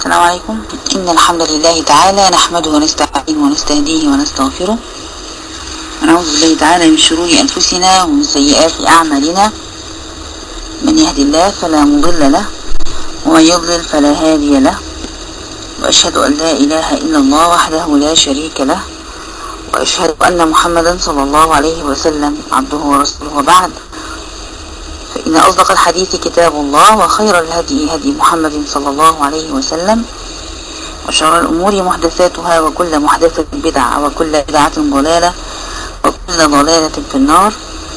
السلام عليكم. إن الحمد لله تعالى نحمده ونستعينه ونستهديه ونستغفره ونعوذ بالله تعالى من شرور أنفسنا ومن سيئات أعمالنا. من يهدي الله فلا مضل له ومن يضلل فلا هادي له، وأشهد أن لا إله إلا الله وحده لا شريك له، وأشهد أن محمدا صلى الله عليه وسلم عبده ورسوله. وبعد، فإن أصدق الحديث كتاب الله، وخير الهدي هدي محمد صلى الله عليه وسلم، وشر الأمور محدثاتها، وكل محدثة بدعة، وكل بدعة ضلالة، وكل ضلالة في النار.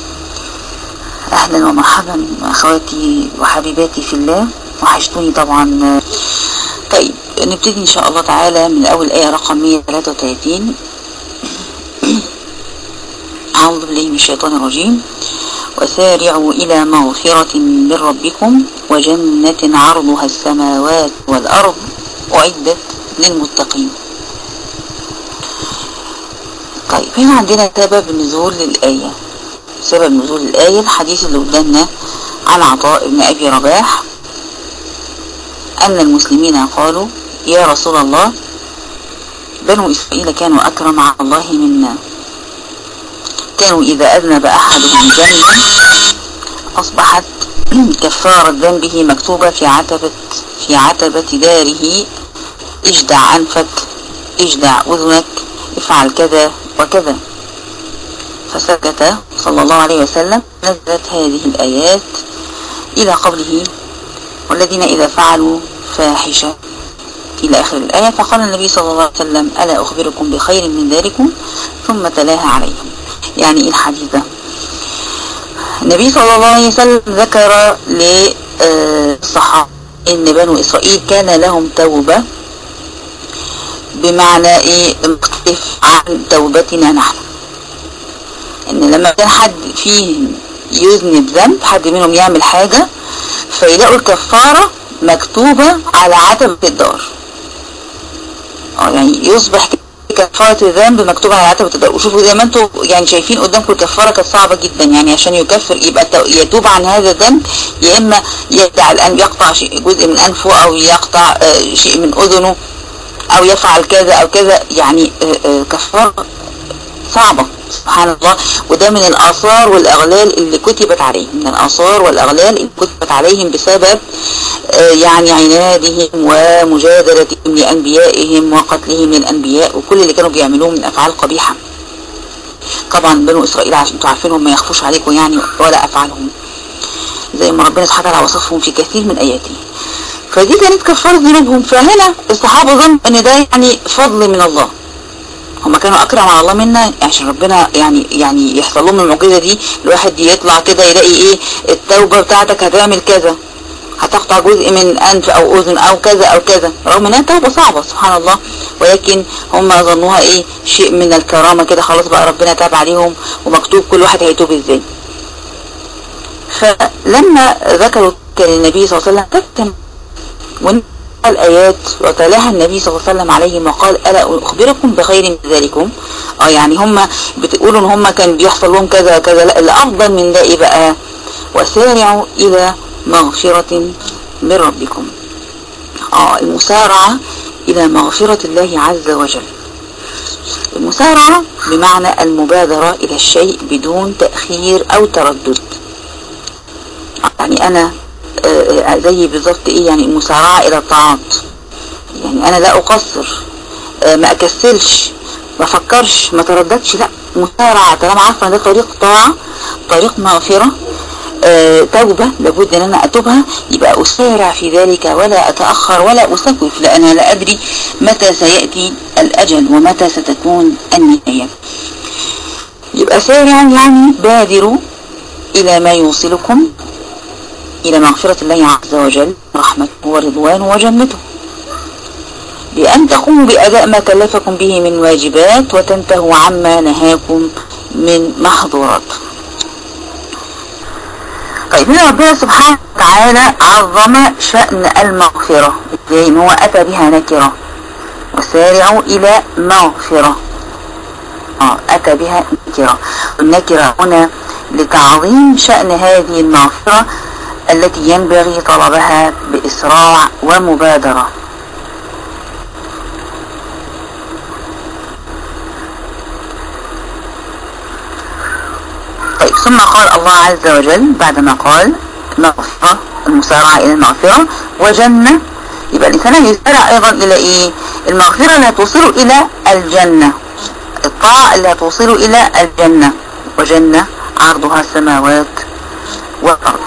أهلا ومرحبا أخواتي وحبيباتي في الله، وحشتوني طبعا. طيب نبتدي إن شاء الله تعالى من أول آية رقم 133. أعوذ بالله من الشيطان الرجيم. وسارعوا إلى مغفرة من ربكم وجنة عرضها السماوات والأرض أعدت للمتقين. طيب هنا عندنا سبب نزول الآية. سبب نزول الآية الحديث اللي قدامنا عن عطاء بن أبي رباح أن المسلمين قالوا: يا رسول الله، بنو إسرائيل كانوا أكرم على الله منا، كانوا إذا أذنب أحدهم ذنبا أصبحت كفارة ذنبه مكتوبة في عتبة داره: اجدع أنفك، اجدع أذنك، افعل كذا وكذا. فسكت صلى الله عليه وسلم. نزلت هذه الآيات إلى قوله: والذين إذا فعلوا فاحشة إلى آخر الآية. فقال النبي صلى الله عليه وسلم: ألا أخبركم بخير من ذلكم؟ ثم تلاها عليهم. يعني الحديث ده النبي صلى الله عليه وسلم ذكر للصحابة ان بنو اسرائيل كان لهم توبة، بمعنى مختلف عن توبتنا نحن. ان لما كان حد فيهم يذنب ذنب، حد منهم يعمل حاجة، فيلاقوا الكفارة مكتوبة على عتبة الدار. يعني يصبح كفارة الذنب مكتوبة على عتبة الدار. وشوفوا زي ما انتم يعني شايفين قدامكم، الكفارة كانت صعبة جدا. يعني عشان يكفر يبقى يتوب عن هذا الذنب، يا اما يدع الان يقطع جزء من انفه، او يقطع شيء من اذنه، او يفعل كذا او كذا. يعني كفارة صعبة سبحان الله. وده من الآثار والأغلال اللي كتبت عليهم، من الآثار والأغلال اللي كتبت عليهم بسبب يعني عنادهم ومجادلتهم لأنبيائهم وقتلهم للأنبياء، وكل اللي كانوا بيعملوه من أفعال قبيحة. طبعا بنو إسرائيل عشان انتوا عارفينهم ما يخفوش عليكم يعني ولا أفعالهم، زي ما ربنا سبحانه وتعالى وصفهم في كثير من آياته. فدي كانت كفارة ذنوبهم. فهنا الصحابة ظنوا ان ده يعني فضل من الله، هما كانوا اكرم على الله منا عشان ربنا يعني يحصل لهم المعجزه دي. الواحد يطلع كده يلاقي التوبه بتاعتك هتعمل كذا، هتقطع جزء من انف او اذن او كذا او كذا، رغم انها توبه صعبه سبحان الله. ولكن هم ظنوها شيء من الكرامه كده، خلاص بقى ربنا تاب عليهم ومكتوب كل واحد هيتوب ازاي. فلما ذكروا النبي صلى الله عليه وسلم تكتم الآيات وتلاها النبي صلى الله عليه وسلم عليهم وقال: ألا أخبركم بخير من ذلكم؟ يعني هم بتقولوا ان هم كان بيحصل لهم كذا كذا، لا، الأفضل من ده بقى: وسارعوا إلى مغفرة من ربكم. المسارعة إلى مغفرة الله عز وجل. المسارعة بمعنى المبادرة إلى الشيء بدون تأخير أو تردد. يعني أنا زي بالظبط يعني المسارعة الى الطاعات. يعني انا لا اقصر، ما اكسلش، ما افكرش، ما ترددش، لا، مسارعة طالما عارفة ان ده طريق طاعة، طريق مغفرة، توبة لابد ان انا اتوبها، يبقى اسارع في ذلك ولا اتأخر ولا اسكف، لان لا ادري متى سيأتي الاجل ومتى ستكون النهاية. يبقى سارعا يعني بادروا الى ما يوصلكم إلى مغفرة الله عز وجل، رحمته ورضوانه وجنته، بأن تقوموا بأداء ما كلفكم به من واجبات، وتنتهوا عما نهاكم من محظورات. طيب هنا ربنا سبحانه وتعالى عظم شأن المغفرة، زي ما هو أتى بها نكرة: وسارعوا إلى مغفرة. أتى بها نكرة، والنكرة هنا لتعظيم شأن هذه المغفرة التي ينبغي طلبها بإسراع ومبادرة. طيب ثم قال الله عز وجل بعدما قال مغفرة، المسارعة الى المغفرة وجنة، يبقى الانسان يسارع ايضا الى ايه؟ المغفرة اللي هتوصله الى الجنة، الطاعة اللي هتوصله الى الجنة، وجنة عرضها السماوات والارض.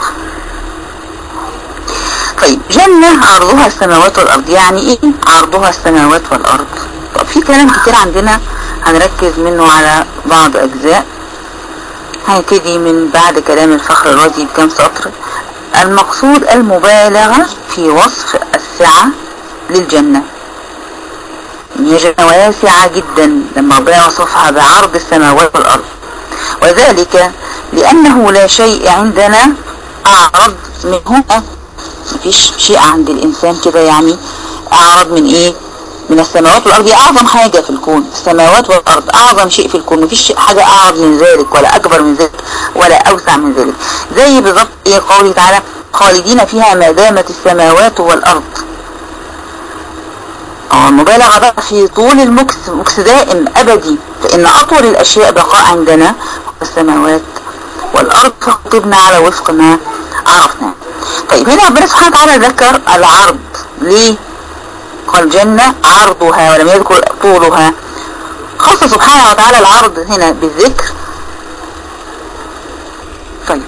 طيب جنة عرضها السماوات والارض يعني ايه عرضها السماوات والارض؟ طب في كلام كتير عندنا هنركز منه على بعض اجزاء. هنبتدي من بعد كلام الفخر الرازي بكام سطر. المقصود المبالغة في وصف السعة للجنة، هي جنة واسعة جدا لما ربنا وصفها بعرض السماوات والارض، وذلك لانه لا شيء عندنا اعرض منه. مفيش شيء عند الانسان كده يعني اعرض من ايه؟ من السماوات والارض. هي اعظم حاجة في الكون، السماوات والارض اعظم شيء في الكون، مفيش حاجة اعرض من ذلك ولا اكبر من ذلك ولا اوسع من ذلك. زي بالظبط ايه قوله تعالى خالدين فيها ما دامت السماوات والارض. المبالغة بقى في طول المكس، مكس دائم ابدي، فان اطول الاشياء بقاء عندنا السماوات والارض، فخطبنا على وفق ما عرفنا. طيب هنا ربنا سبحانه وتعالى ذكر العرض ليه؟ قال جنة عرضها ولم يذكر طولها. خص سبحانه وتعالى العرض هنا بالذكر. طيب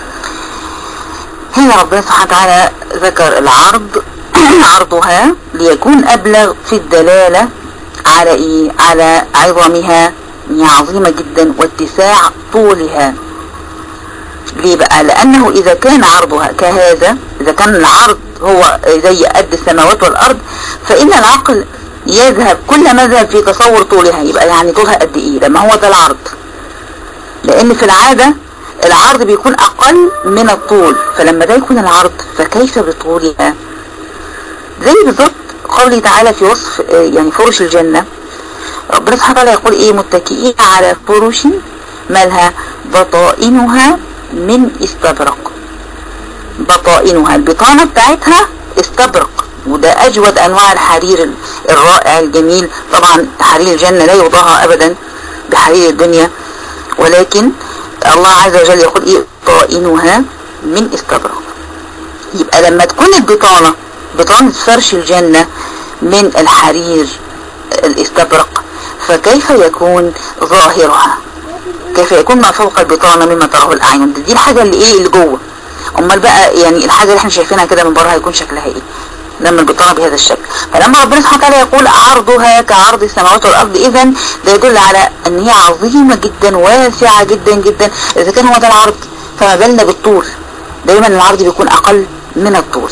هنا ربنا سبحانه وتعالى ذكر العرض عرضها ليكون أبلغ في الدلالة على إيه؟ على عظمها، هي عظيمة جدا، واتساع طولها. ليه بقى؟ لأنه إذا كان عرضها كهذا، إذا كان العرض هو زي قد السماوات والأرض، فإن العقل يذهب كل ما ذهب في تصور طولها. يبقى يعني طولها قد إيه لما هو ده العرض؟ لأن في العادة العرض بيكون أقل من الطول، فلما ده يكون العرض فكيف بطولها؟ زي بالضبط قوله تعالى في وصف يعني فرش الجنة، ربنا سبحانه وتعالى يقول إيه؟ متكئين على فرش مالها بطائنها من استبرق. بطائنها البطانة بتاعتها استبرق، وده أجود أنواع الحرير الرائع الجميل. طبعا حرير الجنة لا يضاهى أبدا بحرير الدنيا، ولكن الله عز وجل يقول إيه؟ بطائنها من استبرق. يبقى لما تكون البطانة بطانة فرش الجنة من الحرير الاستبرق، فكيف يكون ظاهرها؟ كيف يكون ما فوق البطانة مما تراه الأعين؟ دي الحاجة اللي ايه اللي جوه. امال بقى يعني الحاجة اللي احنا شايفينها كده من بره هيكون شكلها ايه لما البطانة بهذا الشكل؟ فلما ربنا سبحانه وتعالى يقول عرضها كعرض السماوات والارض، اذا ده يدل على ان هي عظيمة جدا واسعة جدا جدا. اذا كان هو ده العرض فما بالنا بالطول؟ دايما العرض بيكون اقل من الطول.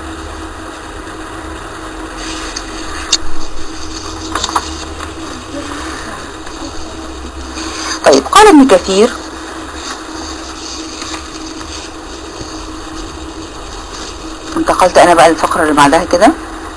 طيب قال ابن كثير انتقلت انا بقى الفقرة اللي بعدها كده،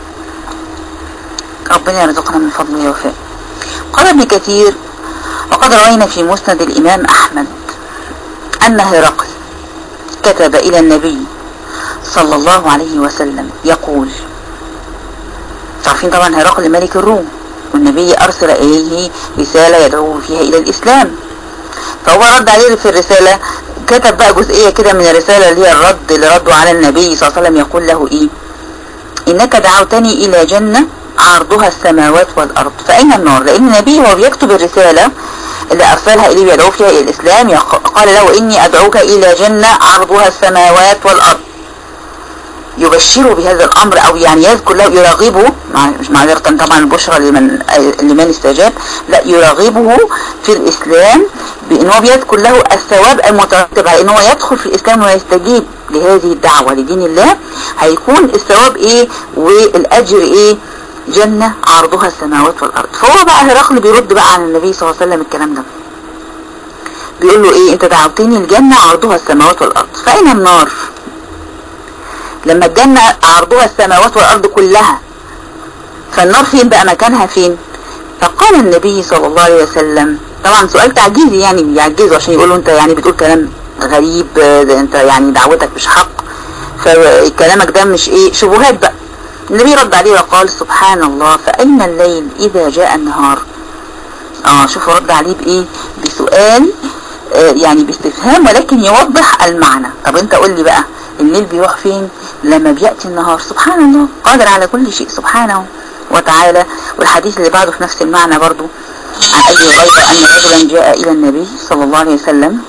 ربنا يرزقنا من فضله وفاء. قال ابن كثير وقد روينا في مسند الامام احمد ان هرقل كتب الى النبي صلى الله عليه وسلم يقول، تعرفين طبعا هرقل ملك الروم، والنبي ارسل اليه رسالة يدعوه فيها الى الاسلام، فهو رد عليه في الرسالة، كتب بقى جزئية كده من الرسالة اللي هي الرد اللي ردوا على النبي صلى الله عليه وسلم، يقول له ايه؟ انك دعوتني الى جنة عرضها السماوات والارض فاين النار؟ لان النبي هو بيكتب الرسالة اللي ارسلها اليه يدعو فيها الى الاسلام، قال له اني ادعوك الى جنة عرضها السماوات والارض، يبشره بهذا الامر، او يعني يذكر له، يرغبه، مش معذرة طبعا البشرى لمن استجاب، لا يرغبه في الاسلام، بانه بيذكر له الثواب المترتب على انه يدخل في الاسلام ويستجيب لهذه الدعوة لدين الله. هيكون الثواب ايه والاجر ايه؟ جنة عرضها السماوات والارض. فهو بقى هرقل بيرد بقى عن النبي صلى الله عليه وسلم الكلام ده، بيقول له ايه؟ انت دعوتني الجنة عرضها السماوات والارض فاين النار؟ لما الجنة عرضها السماوات والارض كلها، فالنار فين بقى؟ مكانها فين؟ فقال النبي صلى الله عليه وسلم، طبعا سؤال تعجيزي يعني بيعجزوا عشان يقولوا انت يعني بتقول كلام غريب، انت يعني دعوتك مش حق، فكلامك ده مش ايه، شبهات بقى. النبي رد عليه وقال سبحان الله فأين الليل إذا جاء النهار؟ شوفوا رد عليه بإيه؟ بسؤال يعني باستفهام ولكن يوضح المعنى. طب انت قول لي بقى الليل بيروح فين لما بيأتي النهار؟ سبحان الله قادر على كل شيء سبحانه وتعالى. والحديث اللي بعده في نفس المعنى برضو عن أبي هريرة أن رجلا جاء إلى النبي صلى الله عليه وسلم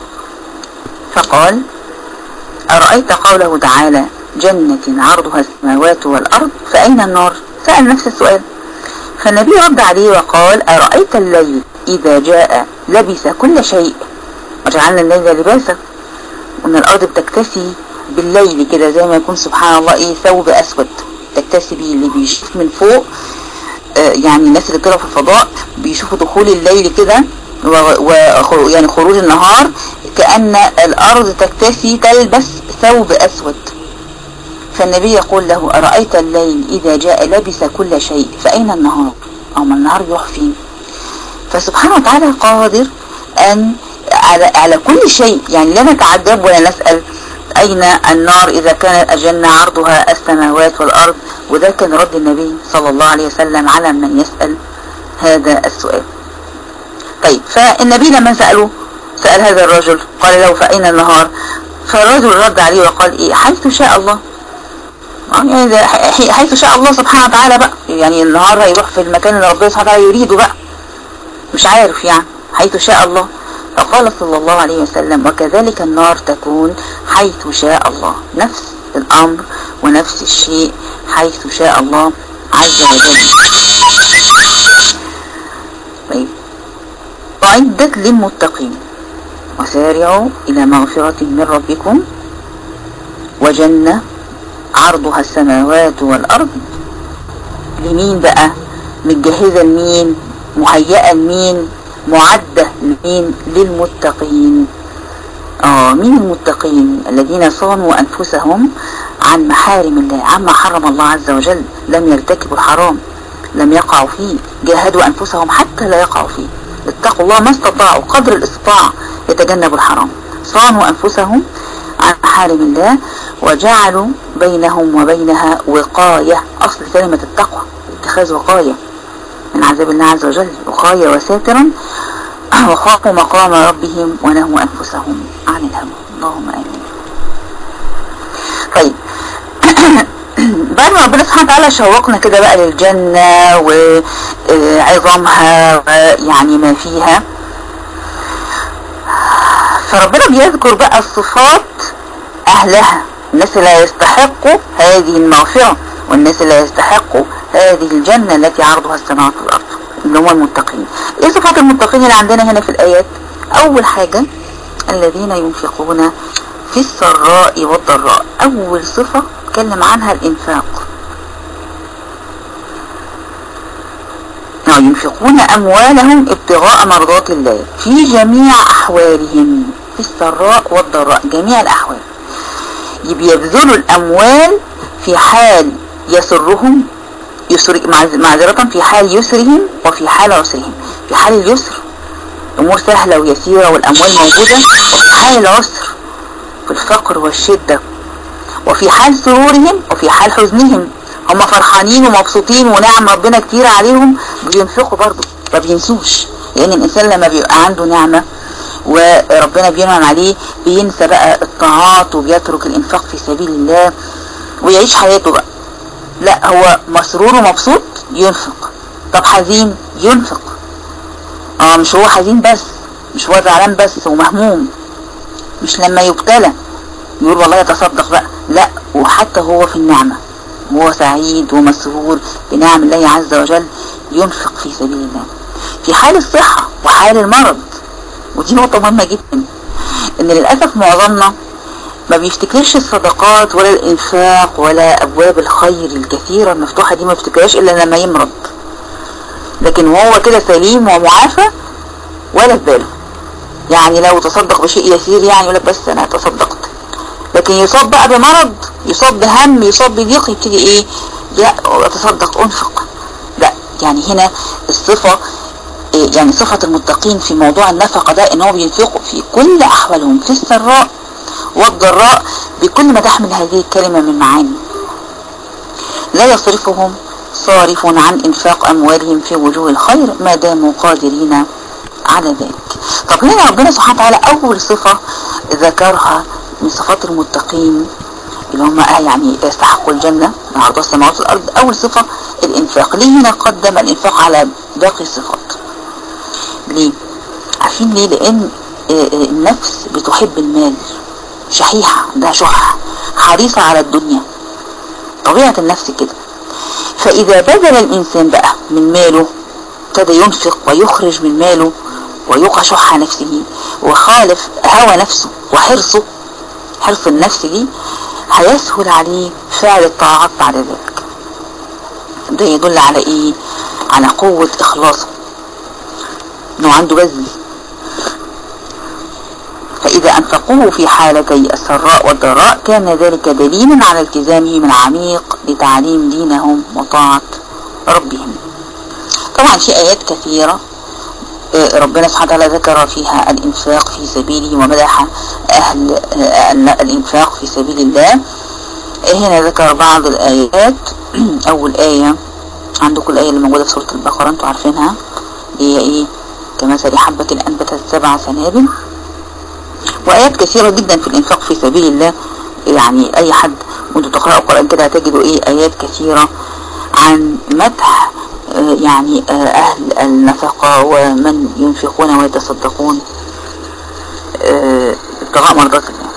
فقال: أرأيت قوله تعالى: جنة عرضها السماوات والأرض فأين النار؟ سأل نفس السؤال. فالنبي رد عليه وقال: أرأيت الليل إذا جاء لبس كل شيء وجعلنا الليل لباسا. وأن الأرض بتكتسي بالليل كده زي ما يكون سبحان الله ثوب أسود تكتسي به. اللي بيشوف من فوق يعني الناس اللي طلعوا في الفضاء بيشوفوا دخول الليل كده يعني خروج النهار كأن الأرض تكتسي تلبس ثوب أسود. فالنبي يقول له: أرأيت الليل إذا جاء لبس كل شيء فأين النهار؟ أو ما النهار يروح فين؟ فسبحانه وتعالى قادر أن على كل شيء. يعني لا نتعجب ولا نسأل أين النار إذا كان الجنة عرضها السماوات والأرض. وده كان رد النبي صلى الله عليه وسلم على من يسأل هذا السؤال. طيب فالنبي لما سأل هذا الرجل قال له: فأين النهار؟ فالرجل رد عليه وقال: حيث شاء الله. يعني حيث شاء الله سبحانه وتعالى بقى. يعني النهار هيروح في المكان اللي ربنا سبحانه وتعالى يريده بقى، مش عارف يعني حيث شاء الله. فقال صلى الله عليه وسلم: وكذلك النار تكون حيث شاء الله. نفس الأمر ونفس الشيء حيث شاء الله عز وجل. طيب أعدت للمتقين وسارعوا إلى مغفرة من ربكم وجنة عرضها السماوات والأرض. لمين بقى؟ متجهزة لمين؟ مهيئة لمين؟ معدة لمين؟ للمتقين. مين المتقين؟ الذين صانوا أنفسهم عن محارم الله، عما حرم الله عز وجل، لم يرتكبوا الحرام، لم يقعوا فيه، جاهدوا أنفسهم حتى لا يقعوا فيه، اتقوا الله ما استطاعوا قدر الاستطاعة يتجنبوا الحرام. صانوا أنفسهم عن محارم الله وجعلوا بينهم وبينها وقاية. أصل كلمة التقوى اتخاذ وقاية من عذاب الله عز وجل، وقاية وساترا. وخافوا مقام ربهم ونهوا أنفسهم عن الهوى. اللهم آمين. طيب بعد ما ربنا سبحانه وتعالى شوقنا كده بقى للجنة وعظامها ويعني ما فيها، فربنا بيذكر بقى الصفات أهلها، الناس اللي يستحقوا هذه المغفرة والناس اللي يستحقوا هذه الجنة التي عرضها السماوات والأرض، اللي هم المتقين. ايه صفات المتقين اللي عندنا هنا في الآيات؟ أول حاجة الذين ينفقون في السراء والضراء. أول صفة تكلم عنها الإنفاق. ينفقون أموالهم ابتغاء مرضات الله في جميع أحوالهم، في السراء والضراء، جميع الأحوال. يبذلوا الأموال في حال يسرهم، معذرة، في حال يسرهم وفي حال عسرهم. في حال اليسر أمور سهلة ويسيرة والأموال موجودة، وفي حال العسر في الفقر والشدة، وفي حال سرورهم وفي حال حزنهم. هم فرحانين ومبسوطين ونعم ربنا كتير عليهم بينفقوا برضو، ما بينسوش. لأن الإنسان لما بيبقى عنده نعمة وربنا بينعم عليه بينسى بقى الطاعات وبيترك الإنفاق في سبيل الله ويعيش حياته بقى. لا، هو مسرور ومبسوط ينفق. طب حزين ينفق. مش هو حزين بس، مش هو زعلان بس ومهموم، مش لما يبتلى يقول والله يتصدق بقى، لا، وحتى هو في النعمة وهو سعيد ومسرور بنعم الله عز وجل ينفق في سبيل الله. في حال الصحة وحال المرض، ودي نقطة مهمة جدا، ان للأسف معظمنا ما بيفتكرش الصدقات ولا الإنفاق ولا أبواب الخير الكثيرة المفتوحة دي، ما بيفتكرهاش إلا لما يمرض. لكن وهو كده سليم ومعافى ولا في باله. يعني لو تصدق بشيء يسير يعني يقول لك بس أنا تصدقت، لكن يصاب بقى بمرض، يصاب بهم، يصاب بضيق، يبتدي لا أتصدق أنفق. لا، يعني هنا الصفة، يعني صفة المتقين في موضوع النفقة ده إنهم بينفقوا في كل أحوالهم، في السراء والضراء، بكل ما تحمل هذه الكلمة من معاني. لا يصرفهم صارف عن إنفاق أموالهم في وجوه الخير ما داموا قادرين على ذلك. طب هنا ربنا سبحانه وتعالى أول صفة ذكرها من صفات المتقين اللي هم يعني يستحقوا الجنة من عرضها السماوات والأرض، أول صفة الإنفاق. ليه هنا قدم الإنفاق على باقي الصفات؟ ليه؟ عارفين ليه؟ لأن النفس بتحب المال، شحيحة، عندها شح، حريصة على الدنيا، طبيعة النفس كده. فإذا بذل الإنسان بقى من ماله، ابتدى ينفق ويخرج من ماله ويوقع شح نفسه وخالف هوى نفسه وحرصه، حرص النفس دي، هيسهل عليه فعل الطاعات بعد ذلك. ده يدل على ايه؟ على قوة اخلاصه، انه عنده بذل. فاذا انفقوه في حالتي السراء والضراء كان ذلك دليلا على التزامهم العميق لتعليم دينهم وطاعة ربهم. طبعا في ايات كثيرة ربنا سبحانه وتعالى ذكر فيها الإنفاق في سبيله ومدح أهل الإنفاق في سبيل الله. هنا ذكر بعض الآيات. أول آية عندكم الآية اللي موجودة في سورة البقرة، أنتوا عارفينها، هي إيه؟ كمثل حبة أنبتت 7 سنابل. وآيات كثيرة جدا في الإنفاق في سبيل الله، يعني أي حد وأنتوا تقرأوا القرآن كده هتجدوا إيه آيات كثيرة عن مدح يعني أهل النفقة ومن ينفقون ويتصدقون ابتغاء مرضات الله.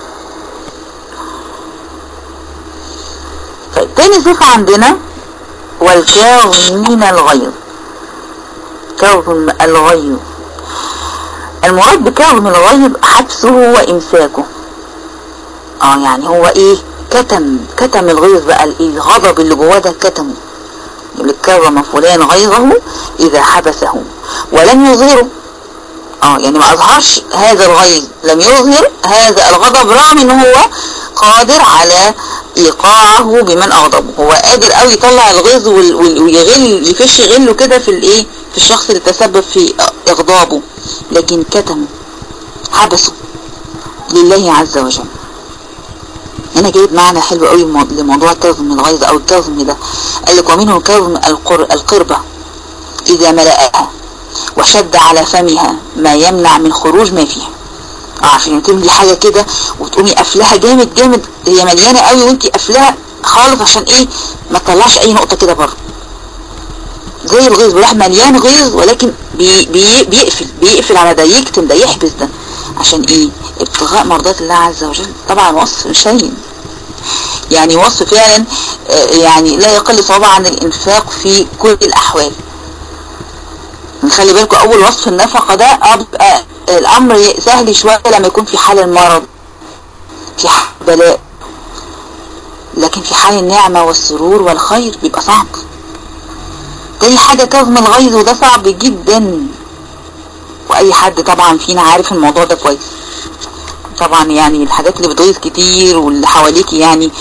طيب تاني صفة عندنا والكاظمين الغيظ. كاظم الغيظ، المراد بكاظم الغيظ حبسه وإمساكه. يعني هو إيه؟ كتم الغيظ بقى، الغضب اللي جواه ده كتمه. يقول كظم فلان غيظه إذا حبسه ولم يظهره. يعني ما أظهرش هذا الغيظ، لم يظهر هذا الغضب رغم إنه هو قادر على إيقاعه بمن أغضبه. هو قادر أوي يطلع الغيظ ويغل، يفش غله كده في الإيه، في الشخص اللي تسبب في إغضابه، لكن كتمه، حبسه لله عز وجل. هنا جايب معنى حلو قوي لموضوع كظم الغيظ او الكظم ده. قال لك ومنه كظم القربة اذا ملأها وشد على فمها ما يمنع من خروج ما فيها. عشان تملي حاجة كده وتقومي قافلاها جامد جامد، هي مليانة قوي وانتي قافلاها خالص عشان ايه؟ ما تطلعش اي نقطة كده بره. زي الغيظ، بيروح مليان غيظ ولكن بيقفل على ده، يكتم ده، يحبس ده، عشان ايه؟ ابتغاء مرضات الله عز وجل. طبعا وصف مش هين، يعني وصف فعلا يعني لا يقل صعوبة عن الانفاق في كل الاحوال. نخلي بالكم اول وصف النفقة ده بيبقى الامر سهل شوية لما يكون في حال المرض، في حال بلاء، لكن في حال النعمة والسرور والخير بيبقى صعب. تاني حاجة كظم الغيظ، وده صعب جدا، واي حد طبعا فينا عارف الموضوع ده كويس. طبعا يعني الحاجات اللي بتغيظ كتير واللي حواليك يعني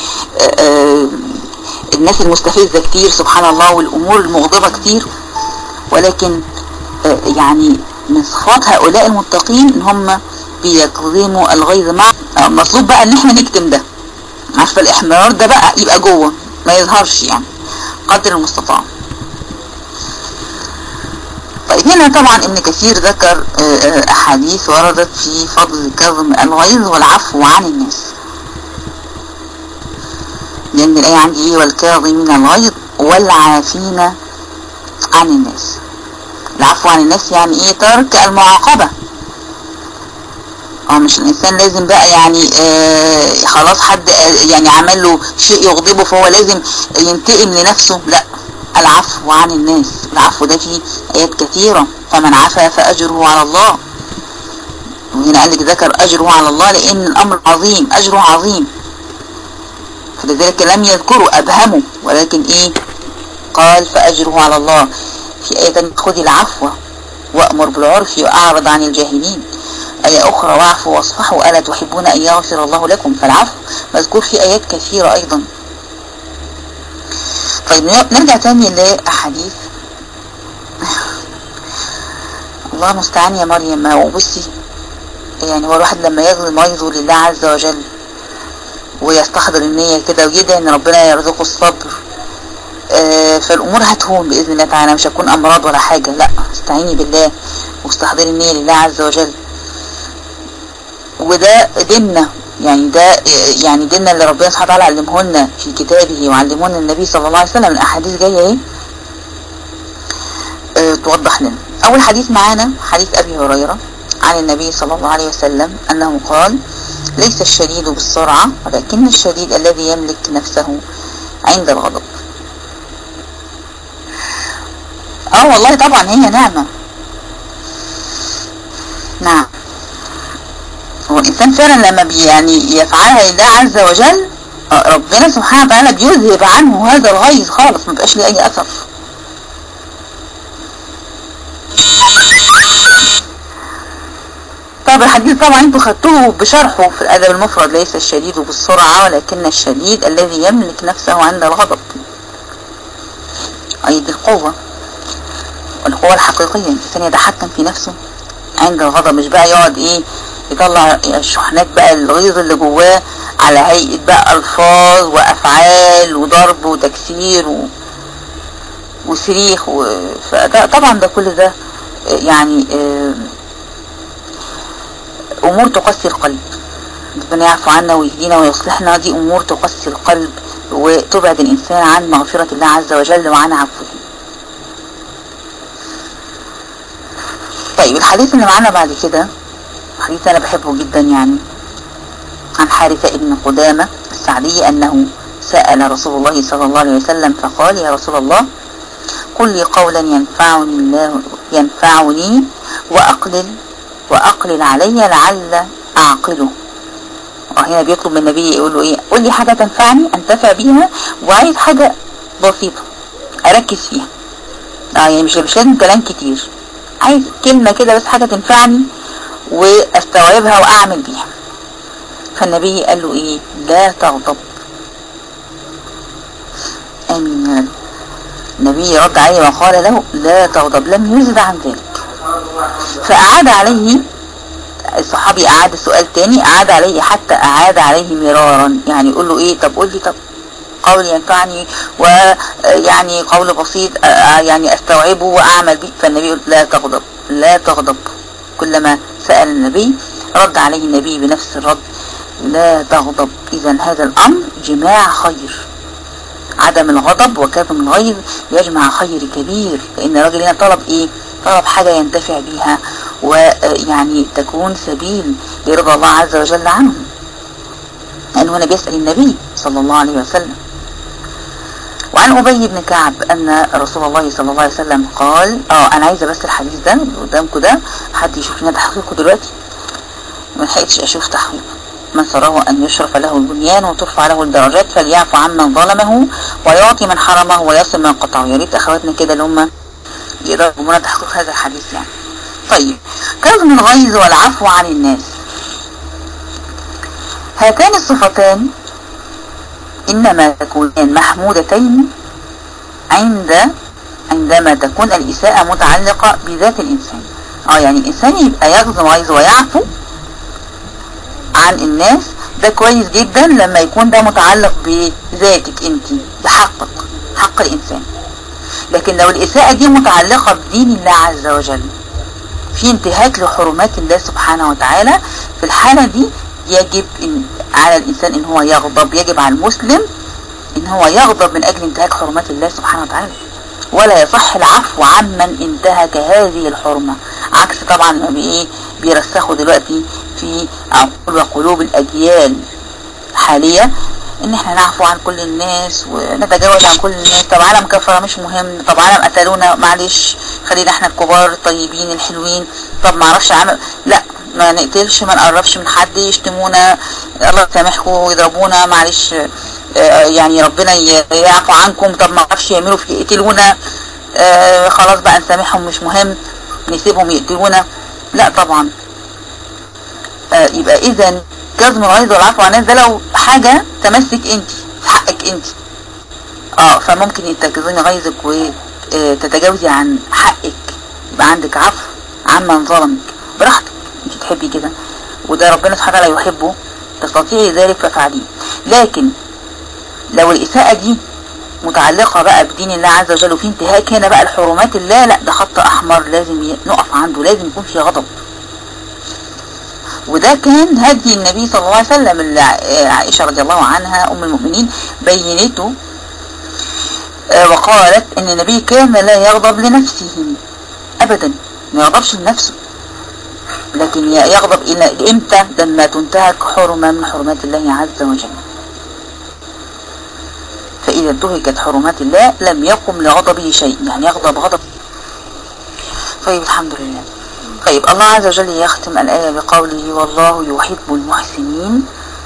الناس المستفزة كتير سبحان الله، والامور المغضبة كتير، ولكن يعني من صفات هؤلاء المتقين ان هم بيكظموا الغيظ. مع مطلوب بقى ان احنا نكتم ده، عارفة الاحمرار ده بقى يبقى جوه ما يظهرش يعني قدر المستطاع. طيب هنا طبعا ابن كثير ذكر احاديث وردت في فضل كظم الغيظ والعفو عن الناس، لان الايه عندي ايه؟ والكاظمين الغيظ والعافين عن الناس. العفو عن الناس يعني ايه؟ ترك المعاقبة. مش الانسان لازم بقى يعني خلاص حد يعني عمل له شيء يغضبه فهو لازم ينتقم لنفسه، لا، العفو عن الناس. العفو ده فيه آيات كثيرة، فمن عفا فأجره على الله. وهنا قال لك ذكر أجره على الله لأن الأمر عظيم، أجره عظيم، فلذلك لم يذكروا أبهمه، ولكن إيه؟ قال فأجره على الله. في آية تانية خذ العفو وأمر بالعرف وأعرض عن الجاهلين. آية أخرى واعفوا واصفحوا ألا تحبون أن يغفر الله لكم. فالعفو مذكور في آيات كثيرة أيضا. طيب نرجع تاني لأحاديث. الله المستعان يا مريم. وبصي يعني هو الواحد لما يظلم غيظه لله عز وجل ويستحضر النية كده ويدعي ان ربنا يرزقه الصبر، فالامور هتهون باذن الله تعالى، مش هتكون امراض ولا حاجة، لا، استعيني بالله واستحضار النية لله عز وجل. وده ديننا، يعني ده يعني ديننا اللي ربنا سبحانه وتعالى علمه لنا في كتابه وعلمه لنا النبي صلى الله عليه وسلم. الاحاديث جايه اهي توضح لنا. اول حديث معانا حديث ابي هريره عن النبي صلى الله عليه وسلم انه قال: ليس الشديد بالسرعه ولكن الشديد الذي يملك نفسه عند الغضب. والله طبعا هي نعمه. نعم، هو الإنسان فعلا لما يعني يفعلها لله عز وجل ربنا سبحانه وتعالى بيذهب عنه هذا الغيظ خالص، ما بقاش ليه أي أثر. طب الحديث طبعا انتوا خدتوه بشرحه في الأدب المفرد: ليس الشديد بالسرعة ولكن الشديد الذي يملك نفسه عند الغضب. أي دي القوة، والقوة الحقيقية. الإنسان يتحكم في نفسه عند الغضب، مش بقى يقعد يطلع الشحنات بقى الغيظ اللي جواه على هيئة بقى ألفاظ وأفعال وضرب وتكسير وصريخ طبعا ده كل ده يعني أمور تقسي القلب. ربنا يعفو عنا ويهدينا ويصلحنا. دي أمور تقسي القلب وتبعد الإنسان عن مغفرة الله عز وجل وعن عفوه. طيب الحديث اللي معانا بعد كده حديث أنا بحبه جدا، يعني عن حارثة ابن قدامة السعدي أنه سأل رسول الله صلى الله عليه وسلم فقال: يا رسول الله، قل لي قولا ينفعني وأقلل علي لعل أعقله. وهنا بيطلب من النبي يقول له قل لي حاجة تنفعني أنتفع بيها، وعايز حاجة بسيطة أركز فيها. يعني مش لازم كلام كتير، عايز كلمة كده بس، حاجة تنفعني واستوعبها واعمل بيها. فالنبي قال له لا تغضب. امين يا رب. النبي رد عليه وقال له: لا تغضب، لم يزد عن ذلك. فأعاد عليه الصحابي، أعاد السؤال تاني، أعاد عليه حتى أعاد عليه مرارا، يعني يقول له طب قول لي قول ينفعني ويعني قول بسيط يعني استوعبه واعمل به. فالنبي يقول: لا تغضب، لا تغضب. كلما سأل النبي رد عليه النبي بنفس الرد: لا تغضب. إذا هذا الأمر جماع خير. عدم الغضب وكظم الغيظ يجمع خير كبير، لأن الراجل هنا طلب طلب حاجة ينتفع بيها ويعني تكون سبيل لرضا الله عز وجل عنه، لأنه هنا بيسأل النبي صلى الله عليه وسلم. وعن أبي بن كعب أن رسول الله صلى الله عليه وسلم قال أنا عايزة بس الحديث ده قدامكم ده حد يشوف لنا تحقيقه دلوقتي، ما لحقتش أشوف تحقيقه. من سره أن يشرف له البنيان وترفع له الدرجات فليعفو عمن ظلمه ويعطي من حرمه ويصل من قطعه. يا ريت أخواتنا كده اللي هم يقدروا يجيبوا لنا تحقيق هذا الحديث يعني. طيب، كظم الغيظ والعفو عن الناس، هاتان الصفتان إنما تكونان محمودتين عندما تكون الإساءة متعلقة بذات الإنسان. يعني الإنسان يبقى يكظم غيظه ويعفو عن الناس، ده كويس جدا لما يكون ده متعلق بذاتك انت، بحقك، حق الإنسان. لكن لو الإساءة دي متعلقة بدين الله عز وجل، في انتهاك لحرمات الله سبحانه وتعالى، في الحالة دي يجب على الإنسان إن هو يغضب. يجب على المسلم إن هو يغضب من أجل انتهاك حرمات الله سبحانه وتعالى، ولا يصح العفو عمن انتهك هذه الحرمة، عكس طبعا ما بيرسخوا دلوقتي في عقول وقلوب الأجيال الحالية، إن احنا نعفو عن كل الناس ونتجاوز عن كل الناس. طب عالم كفر مش مهم، طب عالم قتلونا معلش خلينا احنا الكبار الطيبين الحلوين، طب معرفش عمل، لا ما نقتلش، ما نقربش من حد، يشتمونا الله يسامحكم ويضربونا معلش يعني ربنا يعفو عنكم، طب ما عرفش يعملوا في يقتلونا خلاص بقى نسامحهم مش مهم، نسيبهم يقتلونا. لا طبعا. يبقى اذا كظم الغيظ والعفو عن الناس ده لو حاجة تمسك انت في حقك انت، فممكن تكظمي غيظك وتتجاوزي عن حقك، يبقى عندك عفو عمن ظلمك براحتك انت تحبي كده، وده ربنا سبحانه وتعالى يحبه، تستطيعي ذلك فافعليه. لكن لو الإساءة دي متعلقة بقى بدين الله عز وجل وفي انتهاك هنا بقى الحرمات الله، لا ده خط احمر لازم نقف عنده، لازم يكون في غضب. وده كان هدي النبي صلى الله عليه وسلم اللي عائشة رضي الله عنها ام المؤمنين بينته وقالت ان النبي كان لا يغضب لنفسه ابدا، ما يغضبش لنفسه، لكن يغضب الى امتى؟ لما تنتهك حرمة من حرمات الله عز وجل. فإذا انتهكت حرمات الله لم يقم لغضبه شيء، يعني يغضب غضب. طيب الحمد لله. طيب الله عز وجل يختم الآية بقوله والله يحب المحسنين،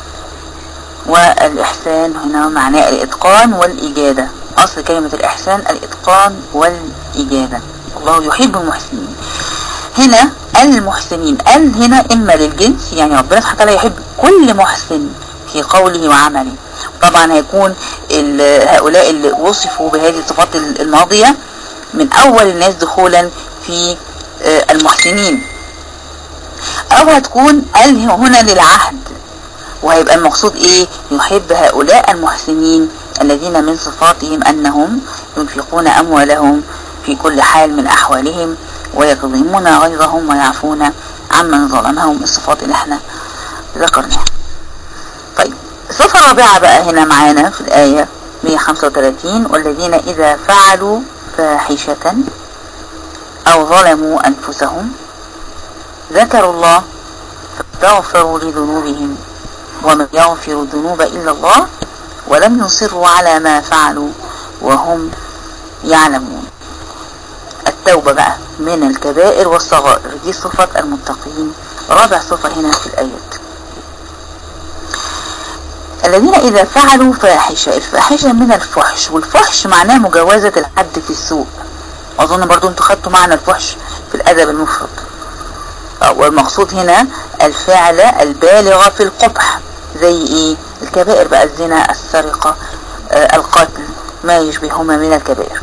والإحسان هنا معناه الإتقان والإجادة، أصل كلمة الإحسان الإتقان والإجادة. الله يحب المحسنين. هنا المحسنين هنا إما للجنس، يعني ربنا سبحانه وتعالى يحب كل محسن في قوله وعمله. طبعا هيكون هؤلاء اللي وصفوا بهذه الصفات الماضية من أول الناس دخولا في المحسنين، أو هتكون هنا للعهد، وهيبقى المقصود إيه؟ يحب هؤلاء المحسنين الذين من صفاتهم أنهم ينفقون أموالهم في كل حال من أحوالهم ويكظمون غيظهم ويعفون عمن ظلمهم، الصفات اللي احنا ذكرناها. طيب الصفة الرابعة بقى هنا معانا في الآية 135 والذين إذا فعلوا فاحشة أو ظلموا أنفسهم ذكروا الله فاستغفروا لذنوبهم ومن يغفر الذنوب إلا الله ولم يصروا على ما فعلوا وهم يعلمون. التوبة بقى من الكبائر والصغائر، دي صفة المتقين، رابع صفة هنا في الآيات. الذين إذا فعلوا فاحشة، الفاحشة من الفحش، والفحش معناه مجاوزة الحد في السوء. أظن برضو انتوا خدتوا معنى الفحش في الأدب المفرد، والمقصود هنا الفعل البالغة في القبح، زي ايه؟ الكبائر بقى، الزنا، السرقة، القتل، ما يشبههما من الكبائر.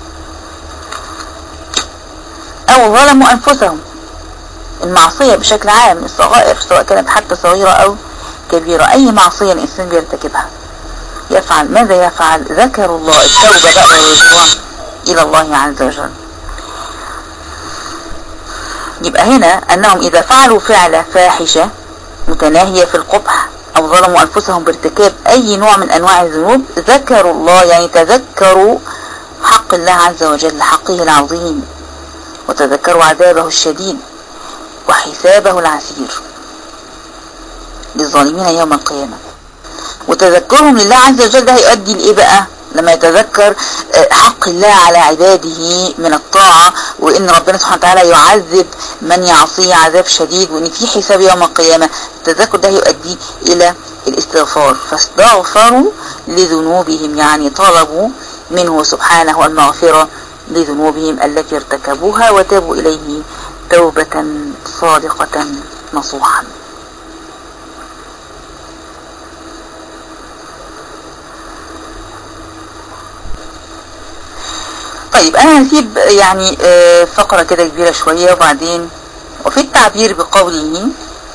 أو ظلموا أنفسهم، المعصية بشكل عام، الصغائر سواء كانت حتى صغيرة أو كبيرة، أي معصية الإنسان بيرتكبها يفعل ماذا يفعل؟ ذكروا الله، التوبة بقى والرجوع إلى الله عز وجل. يبقى هنا أنهم إذا فعلوا فعل فاحشة متناهية في القبح أو ظلموا أنفسهم بارتكاب أي نوع من أنواع الذنوب ذكروا الله، يعني تذكروا حق الله عز وجل، حقه العظيم، وتذكروا عذابه الشديد وحسابه العسير للظالمين يوم القيامة. وتذكرهم لله عز وجل ده هيؤدي لإيه بقى؟ لما يتذكر حق الله على عباده من الطاعة، وإن ربنا سبحانه وتعالى يعذب من يعصيه عذاب شديد، وإن في حساب يوم القيامة، التذكر ده يؤدي إلى الاستغفار. فاستغفروا لذنوبهم، يعني طلبوا منه سبحانه المغفرة لذنوبهم التي ارتكبوها وتابوا إليه توبة صادقة نصوحا. طيب أنا هسيب يعني فقرة كده كبيرة شوية، وبعدين وفي التعبير بقوله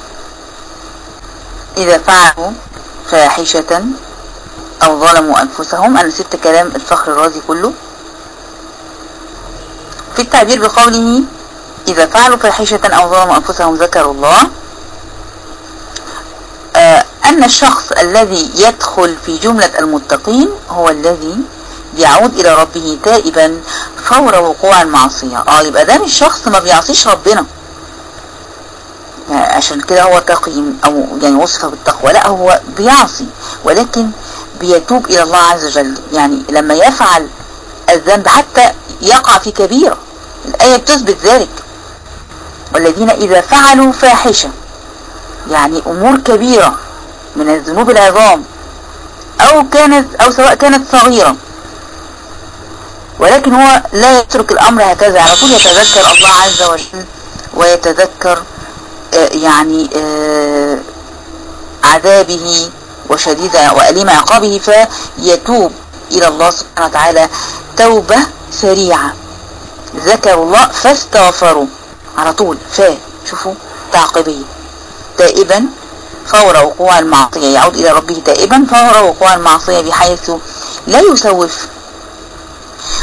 إذا فعلوا فاحشة أو ظلموا أنفسهم، أنا سبت كلام الفخر الرازي كله. في التعبير بقوله إذا فعلوا فاحشة أو ظلموا أنفسهم ذكروا الله، أن الشخص الذي يدخل في جملة المتقين هو الذي يعود إلى ربه تائبا فور وقوع المعصية. يبقى ده مش شخص ما بيعصيش ربنا يعني عشان كده هو تقي أو يعني وصف بالتقوى، لا هو بيعصي ولكن بيتوب إلى الله عز وجل. يعني لما يفعل الذنب حتى يقع في كبيرة، الآية بتثبت ذلك. والذين إذا فعلوا فاحشة، يعني أمور كبيرة من الذنوب العظام أو سواء كانت صغيرة، ولكن هو لا يترك الأمر هكذا، على طول يتذكر الله عز وجل ويتذكر يعني عذابه وشديد وأليم عقابه، فيتوب إلى الله سبحانه وتعالى توبة سريعة. ذكروا الله فاستغفروا، على طول شوفوا تعقيبية، تائبا فور وقوع المعصية، يعود إلى ربه تائبا فور وقوع المعصية، بحيث لا يسوف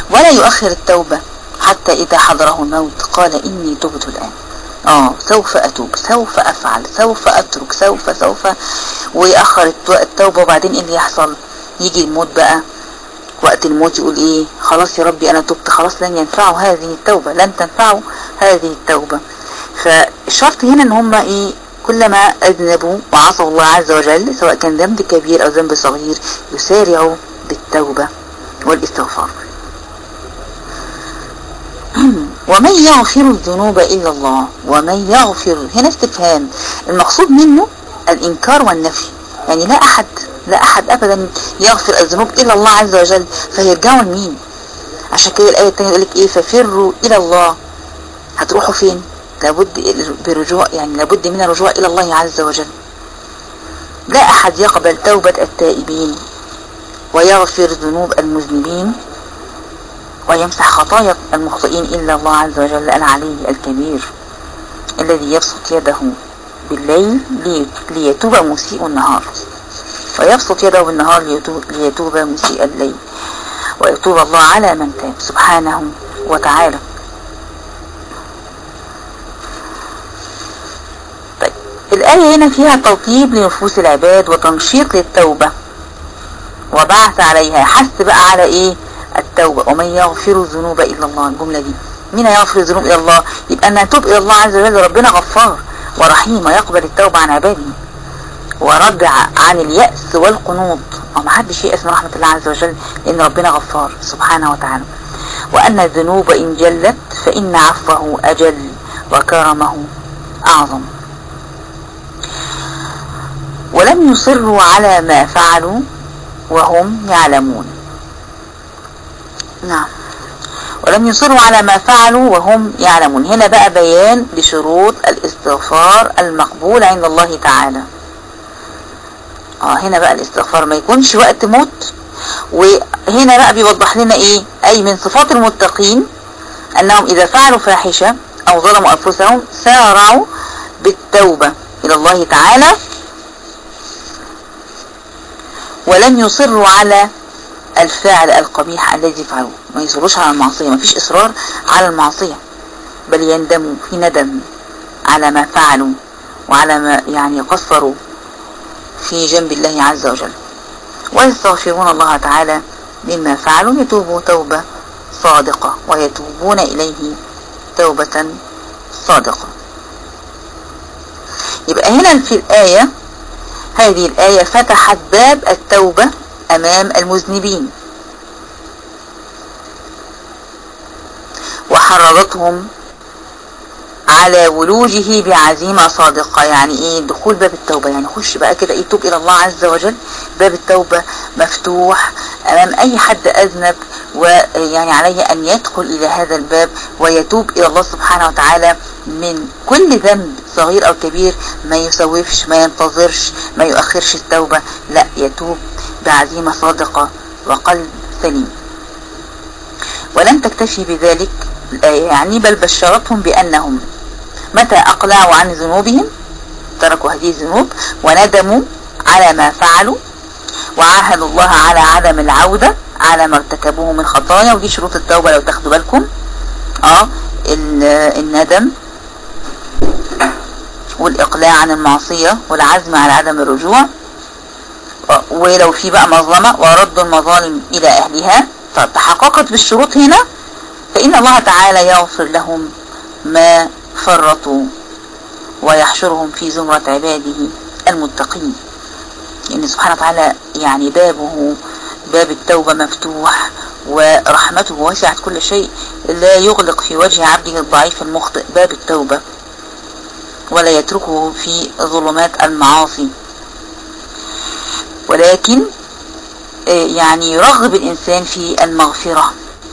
ولا يؤخر التوبة حتى إذا حضره الموت قال إني تبت الآن، سوف أتوب، سوف أفعل، سوف أترك، سوف ويأخر التوبة. وبعدين إيه اللي يحصل؟ يجي الموت بقى، وقت الموت يقول إيه؟ خلاص يا ربي أنا تبت، خلاص لن ينفعه هذه التوبة، لن تنفعه هذه التوبة. فالشرط هنا إن هم إيه؟ كلما أذنبوا وعصوا الله عز وجل سواء كان ذنب كبير أو ذنب صغير يسارعوا بالتوبة والاستغفار. ومن يغفر الذنوب إلا الله، ومن يغفر هنا استفهام، المقصود منه الإنكار والنفي، يعني لا أحد أبدا يغفر الذنوب إلا الله عز وجل، فيرجعوا لمين؟ عشان كده الآية الثانية يقول لك إيه؟ ففروا إلى الله. هتروحوا فين؟ لابد برجوع، يعني لابد من الرجوع إلى الله عز وجل. لا أحد يقبل توبة التائبين ويغفر ذنوب المذنبين ويمسح خطايا المخطئين إلا الله عز وجل العلي الكبير الذي يبسط يده بالليل ليتوب مسيء النهار، ويبسط يده بالنهار ليتوب مسيء الليل، ويتوب الله على من تاب سبحانه وتعالى. طيب الآية هنا فيها توطيب لنفوس العباد وتنشيط للتوبة وبعث عليها، حث بقى على ايه؟ التوبة. ومن يغفر الذنوب إلا الله، الجملة دي مين يغفر الذنوب إلا الله؟ يبقى أن نتوب إلى الله عز وجل، ربنا غفار ورحيم ويقبل التوبة عن عباده وردع عن اليأس والقنوط، وما حدش يأس من رحمة الله عز وجل لأن ربنا غفار سبحانه وتعالى. وأن الذنوب إن جلت فإن عفوه أجل وكرمه أعظم. ولم يصروا على ما فعلوا وهم يعلمون. نعم، ولم يصروا على ما فعلوا وهم يعلمون. هنا بقى بيان لشروط الاستغفار المقبول عند الله تعالى. هنا بقى الاستغفار ما يكونش وقت موت. وهنا بقى بيوضح لنا ايه؟ اي من صفات المتقين انهم اذا فعلوا فاحشة او ظلموا انفسهم سارعوا بالتوبة الى الله تعالى، ولم يصروا على الفعل القبيح الذي فعلوه. ما يصروش على المعصية، ما فيش إصرار على المعصية، بل يندموا في ندم على ما فعلوا وعلى ما يعني قصروا في جنب الله عز وجل، ويستغفرون الله تعالى مما فعلوا، يتوبوا توبة صادقة ويتوبون إليه توبة صادقة. يبقى هنا في الآية، هذه الآية فتحت باب التوبة أمام المذنبين وحرضتهم على ولوجه بعزيمة صادقة. يعني ايه دخول باب التوبة؟ يعني خش بقى كده يتوب إلى الله عز وجل، باب التوبة مفتوح أمام أي حد أذنب، ويعني عليه أن يدخل إلى هذا الباب ويتوب إلى الله سبحانه وتعالى من كل ذنب صغير أو كبير، ما يسوفش، ما ينتظرش، ما يؤخرش التوبة، لا يتوب بعزيمة صادقة وقلب سليم. ولم تكتفي بذلك الآية يعني، بل بشرتهم بأنهم متى أقلعوا عن ذنوبهم تركوا هذه الذنوب وندموا على ما فعلوا وعاهدوا الله على عدم العودة على ما ارتكبوه من خطايا. ودي شروط التوبة لو تاخدوا بالكم، الندم والإقلاع عن المعصية والعزم على عدم الرجوع، ولو في بقى مظلمة ورد المظالم إلى أهلها. فتحققت بالشروط هنا فإن الله تعالى يغفر لهم ما فرطوا ويحشرهم في زمرة عباده المتقين. يعني سبحانه وتعالى يعني باب التوبة مفتوح، ورحمته وسعت كل شيء، لا يغلق في وجه عبده الضعيف المخطئ باب التوبة ولا يتركه في ظلمات المعاصي، ولكن يعني يرغب الإنسان في المغفرة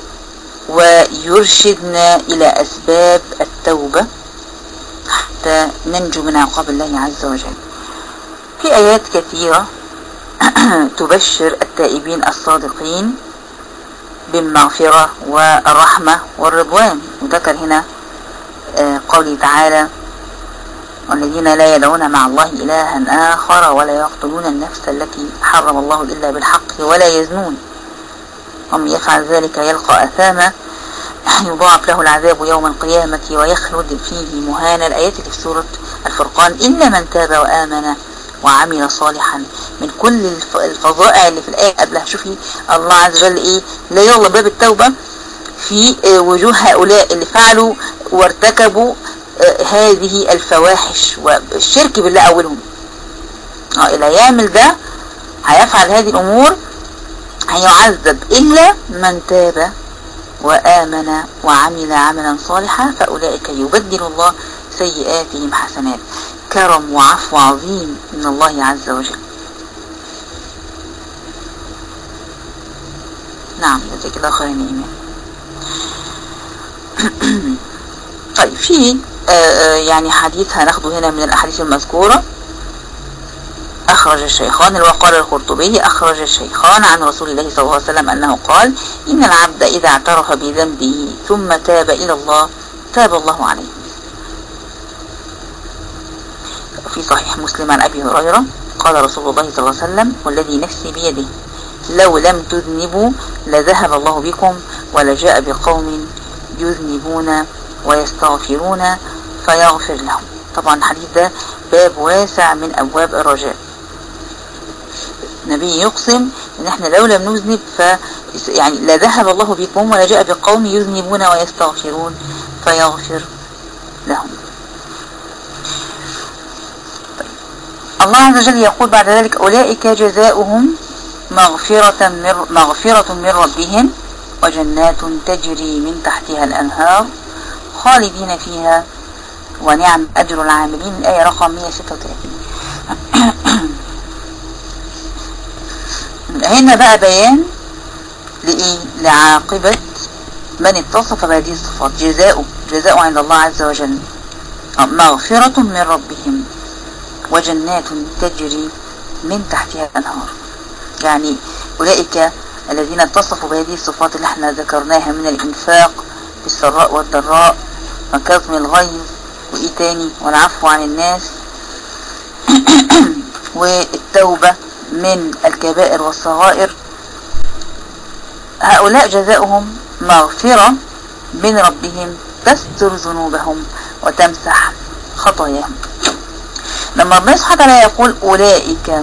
ويرشدنا إلى أسباب التوبة حتى ننجو من عقاب الله عز وجل. في آيات كثيرة تبشر التائبين الصادقين بالمغفرة والرحمة والرضوان. وذكر هنا قوله تعالى: والذين لا يدعون مع الله إلها آخر ولا يقتلون النفس التي حرم الله إلا بالحق ولا يزنون ومن يفعل ذلك يلقى أثاما يضاعف له العذاب يوم القيامة ويخلد فيه مهانا. الآيات اللي في سورة الفرقان. إلا من تاب وآمن وعمل صالحا. من كل الفظائع اللي في الآية قبلها شوفي الله عز وجل إيه لا يغلق باب التوبة في وجوه هؤلاء اللي فعلوا وارتكبوا هذه الفواحش والشرك بالله أولهم. اللي يعمل ده هيفعل هذه الأمور هيعذب. إلا من تاب وآمن وعمل عملا صالحا فأولئك يبدل الله سيئاتهم حسنات. كرم وعفو عظيم من الله عز وجل. نعم جزاك الله خيرا يا إيمان. طيب في يعني حديث هناخده هنا من الأحاديث المذكورة. أخرج الشيخان وقال القرطبي أخرج الشيخان عن رسول الله صلى الله عليه وسلم أنه قال إن العبد إذا اعترف بذنبه ثم تاب إلى الله تاب الله عليه. في صحيح مسلم عن أبي هريرة قال رسول الله صلى الله عليه وسلم والذي نفسي بيده لو لم تذنبوا لذهب الله بكم ولجاء بقوم يذنبون ويستغفرون فيغفر لهم. طبعا الحديث ده باب واسع من أبواب الرجاء. النبي يقسم ان احنا لو لم نذنب يعني لذهب الله بكم ولجاء بقوم يذنبون ويستغفرون فيغفر لهم. طيب. الله عز وجل يقول بعد ذلك أولئك جزاؤهم مغفرة من ربهم وجنات تجري من تحتها الأنهار خالدين فيها ونعم أجر العاملين. الآية رقم 136. هنا بقى بيان لإيه؟ لعاقبة من اتصف بهذه الصفات. جزاء عند الله عز وجل مغفرة من ربهم وجنات تجري من تحتها الأنهار. يعني أولئك الذين اتصفوا بهذه الصفات اللي احنا ذكرناها من الإنفاق في السراء والضراء وكظم الغيظ وإيه تاني والعفو عن الناس والتوبة من الكبائر والصغائر. هؤلاء جزاؤهم مغفرة من ربهم تستر ذنوبهم وتمسح خطاياهم. لما ربنا سبحانه وتعالى يقول أولئك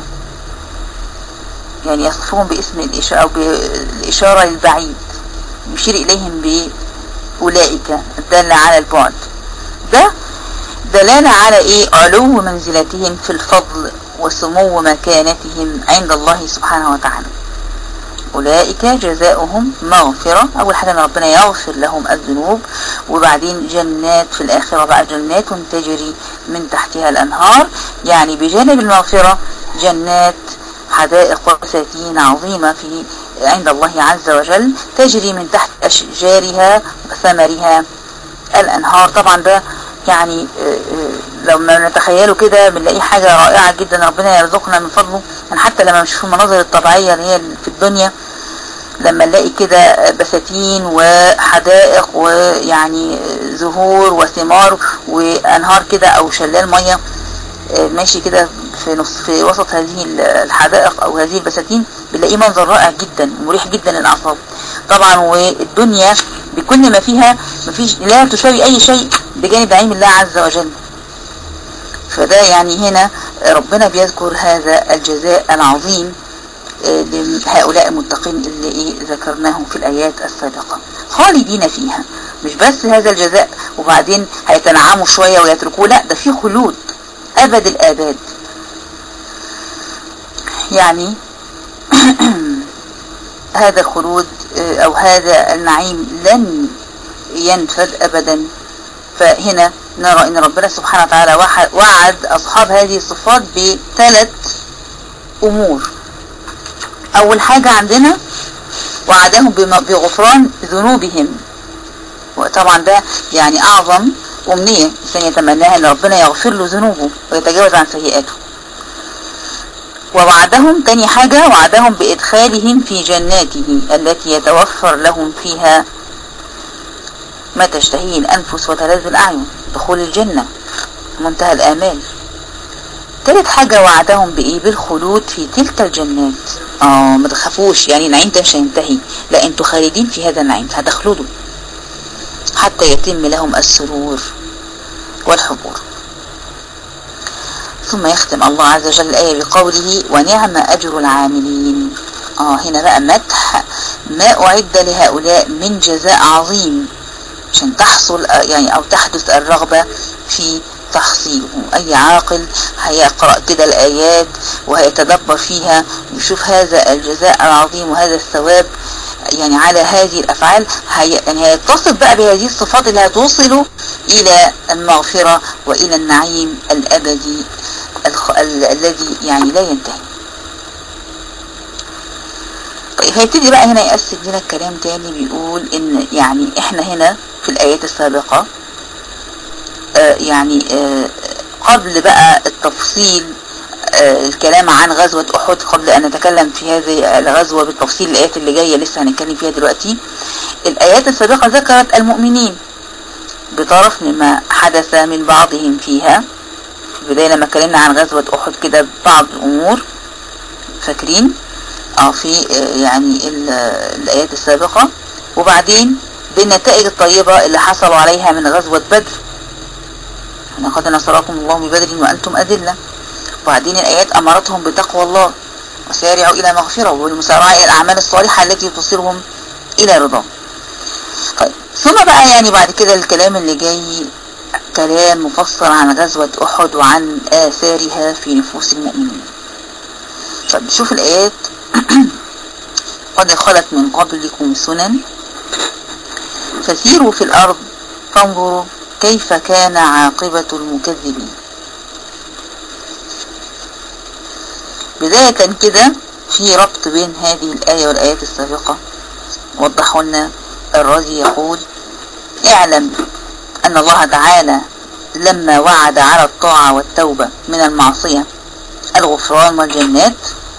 يعني يصفهم باسم الإشارة أو بالإشارة للبعيد يشير إليهم بأولئك الدالة على البعد. ده دلالة على إيه؟ علو منزلتهم في الفضل وسمو مكانتهم عند الله سبحانه وتعالى. أولئك جزاؤهم مغفرة. أول حاجة أن ربنا يغفر لهم الذنوب وبعدين جنات في الآخرة بقى جنات تجري من تحتها الأنهار. يعني بجانب المغفرة جنات حدائق وبساتين عظيمة في عند الله عز وجل تجري من تحت أشجارها وثمرها الأنهار. طبعا ده يعني لما نتخيله كده بنلاقيه حاجة رائعة جدا. ربنا يرزقنا من فضله. يعني حتى لما نشوف المناظر الطبيعية اللي هي في الدنيا لما نلاقي كده بساتين وحدائق ويعني زهور وثمار وأنهار كده أو شلال مية ماشي كده في وسط هذه الحدائق أو هذه البساتين بنلاقيه منظر رائع جدا ومريح جدا للأعصاب. طبعا والدنيا بكل ما فيها مفيش لا تساوي أي شيء بجانب نعيم الله عز وجل. فده يعني هنا ربنا بيذكر هذا الجزاء العظيم لهؤلاء المتقين اللي ذكرناهم في الآيات السابقة. خالدين فيها. مش بس هذا الجزاء وبعدين هيتنعموا شوية ويتركوه، لا ده فيه خلود أبد الآباد. يعني هذا الخلود أو هذا النعيم لن ينفد أبدا. فهنا نرى أن ربنا سبحانه وتعالى وعد أصحاب هذه الصفات بثلاث أمور. أول حاجة عندنا وعدهم بغفران ذنوبهم، وطبعا ده يعني أعظم أمنية الإنسان يتمناها أن ربنا يغفر له ذنوبه ويتجاوز عن سيئاته. ووعدهم تاني حاجة وعدهم بإدخالهم في جناته التي يتوفر لهم فيها ما تشتهيه الأنفس وتلذ الأعين، دخول الجنة منتهى الآمال. تالت حاجة وعدهم بايه؟ بالخلود في تلك الجنات. ما تخافوش، يعني النعيم ده مش هينتهي، لا انتوا خالدين في هذا النعيم، هتخلدوا حتى يتم لهم السرور والحبور. ثم يختم الله عز وجل الآية بقوله ونعم أجر العاملين. هنا بقى مدح ما أعد لهؤلاء من جزاء عظيم عشان تحصل يعني أو تحدث الرغبة في تحصيله. أي عاقل هيقرأ كده الآيات وهيتدبر فيها ويشوف هذا الجزاء العظيم وهذا الثواب يعني على هذه الأفعال، يعني هيتصف بقى بهذه الصفات اللي هتوصله إلى المغفرة وإلى النعيم الأبدي الذي يعني لا ينتهي. طيب هيبتدي بقى هنا يقسم لنا الكلام تاني، بيقول إن يعني إحنا هنا في الآيات السابقة قبل بقى التفصيل الكلام عن غزوة أحد، قبل أن نتكلم في هذه الغزوة بالتفصيل الآيات اللي جاية لسه هنتكلم فيها دلوقتي، الآيات السابقة ذكرت المؤمنين بطرف مما حدث من بعضهم فيها. في البداية لما اتكلمنا عن غزوة أحد كده بعض الأمور فاكرين في يعني الآيات السابقة، وبعدين بالنتائج الطيبة اللي حصلوا عليها من غزوة بدر، لقد نصركم الله ببدر وأنتم أذلة. وبعدين الآيات أمرتهم بتقوى الله وسارعوا إلى مغفرة والمسارعة إلى الأعمال الصالحة التي تصيرهم إلى رضا. طيب ثم بقى يعني بعد كده الكلام اللي جاي كلام مفصل عن غزوة أحد وعن آثارها في نفوس المؤمنين. طيب شوف الآيات قد خلت من قبلكم سنن فسيروا في الأرض فانظروا كيف كان عاقبة المكذبين. بداية كده في ربط بين هذه الآية والآيات السابقة. وضحوا لنا الرازي يقول اعلم أن الله تعالى لما وعد على الطاعة والتوبة من المعصية الغفران والجنات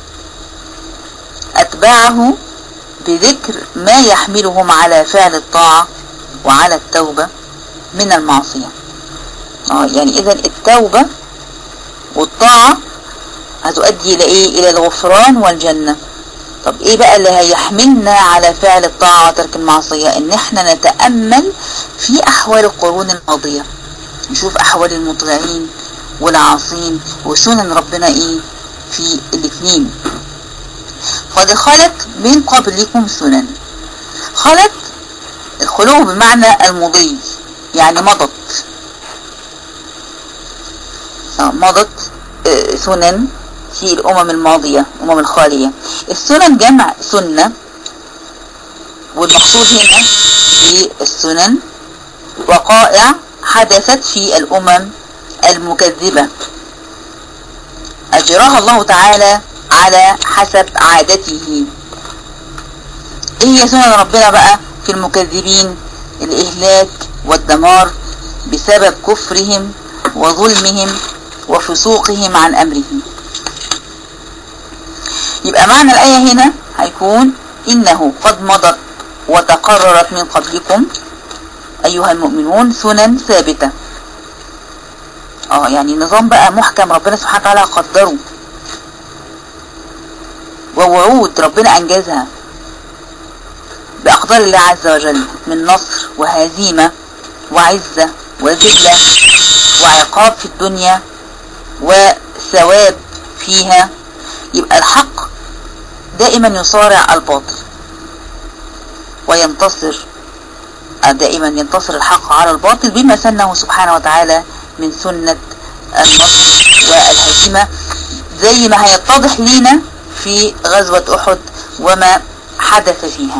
أتباعه بذكر ما يحملهم على فعل الطاعة وعلى التوبة من المعصية. يعني إذن التوبة والطاعة هتؤدي إلى إيه؟ إلى الغفران والجنة. طب إيه بقى اللي هيحملنا على فعل الطاعة وترك المعصية؟ إن إحنا نتأمل في أحوال القرون الماضية، نشوف أحوال المطيعين والعاصين وسنن ربنا إيه في الاثنين. قد خلت من قبلكم سنن. خلت الخلو بمعنى المضي، يعني مضت مضت سنن في الأمم الماضية الأمم الخالية. السنن جمع سنة، والمقصود هنا بالسنن وقائع حدثت في الأمم المكذبة أجراها الله تعالى على حسب عادته. ايه هي سنن ربنا بقى في المكذبين؟ الإهلاك والدمار بسبب كفرهم وظلمهم وفسوقهم عن أمره. يبقى معنى الآية هنا هيكون إنه قد مضت وتقررت من قبلكم أيها المؤمنون سنن ثابتة. يعني نظام بقى محكم ربنا سبحانه وتعالى قدره، ووعود ربنا أنجزها بأقدار الله عز وجل من نصر وهزيمة وعزة وذلة وعقاب في الدنيا وثواب فيها. يبقى الحق دائما يصارع الباطل وينتصر، دائما ينتصر الحق على الباطل بما سنه سبحانه وتعالى من سنة النصر والهزيمة، زي ما هيتضح لينا في غزوة أحد وما حدث فيها.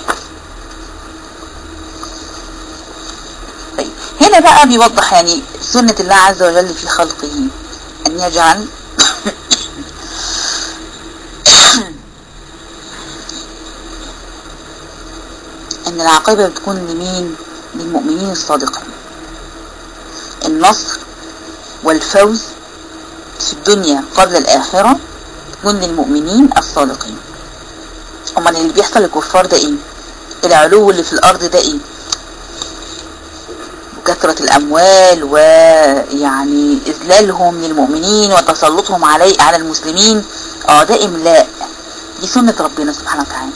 طيب هنا بقى بيوضح يعني سنة الله عز وجل في خلقه أن يجعل أن العاقبة بتكون لمين؟ للمؤمنين الصادقين. النصر والفوز في الدنيا قبل الآخرة تكون للمؤمنين الصادقين. أمال اللي بيحصل للكفار ده إيه؟ العلو اللي في الأرض ده إيه؟ كثرة الأموال ويعني إذلالهم للمؤمنين وتسلطهم على المسلمين. ده إملاء، دي سنة ربنا سبحانه وتعالى،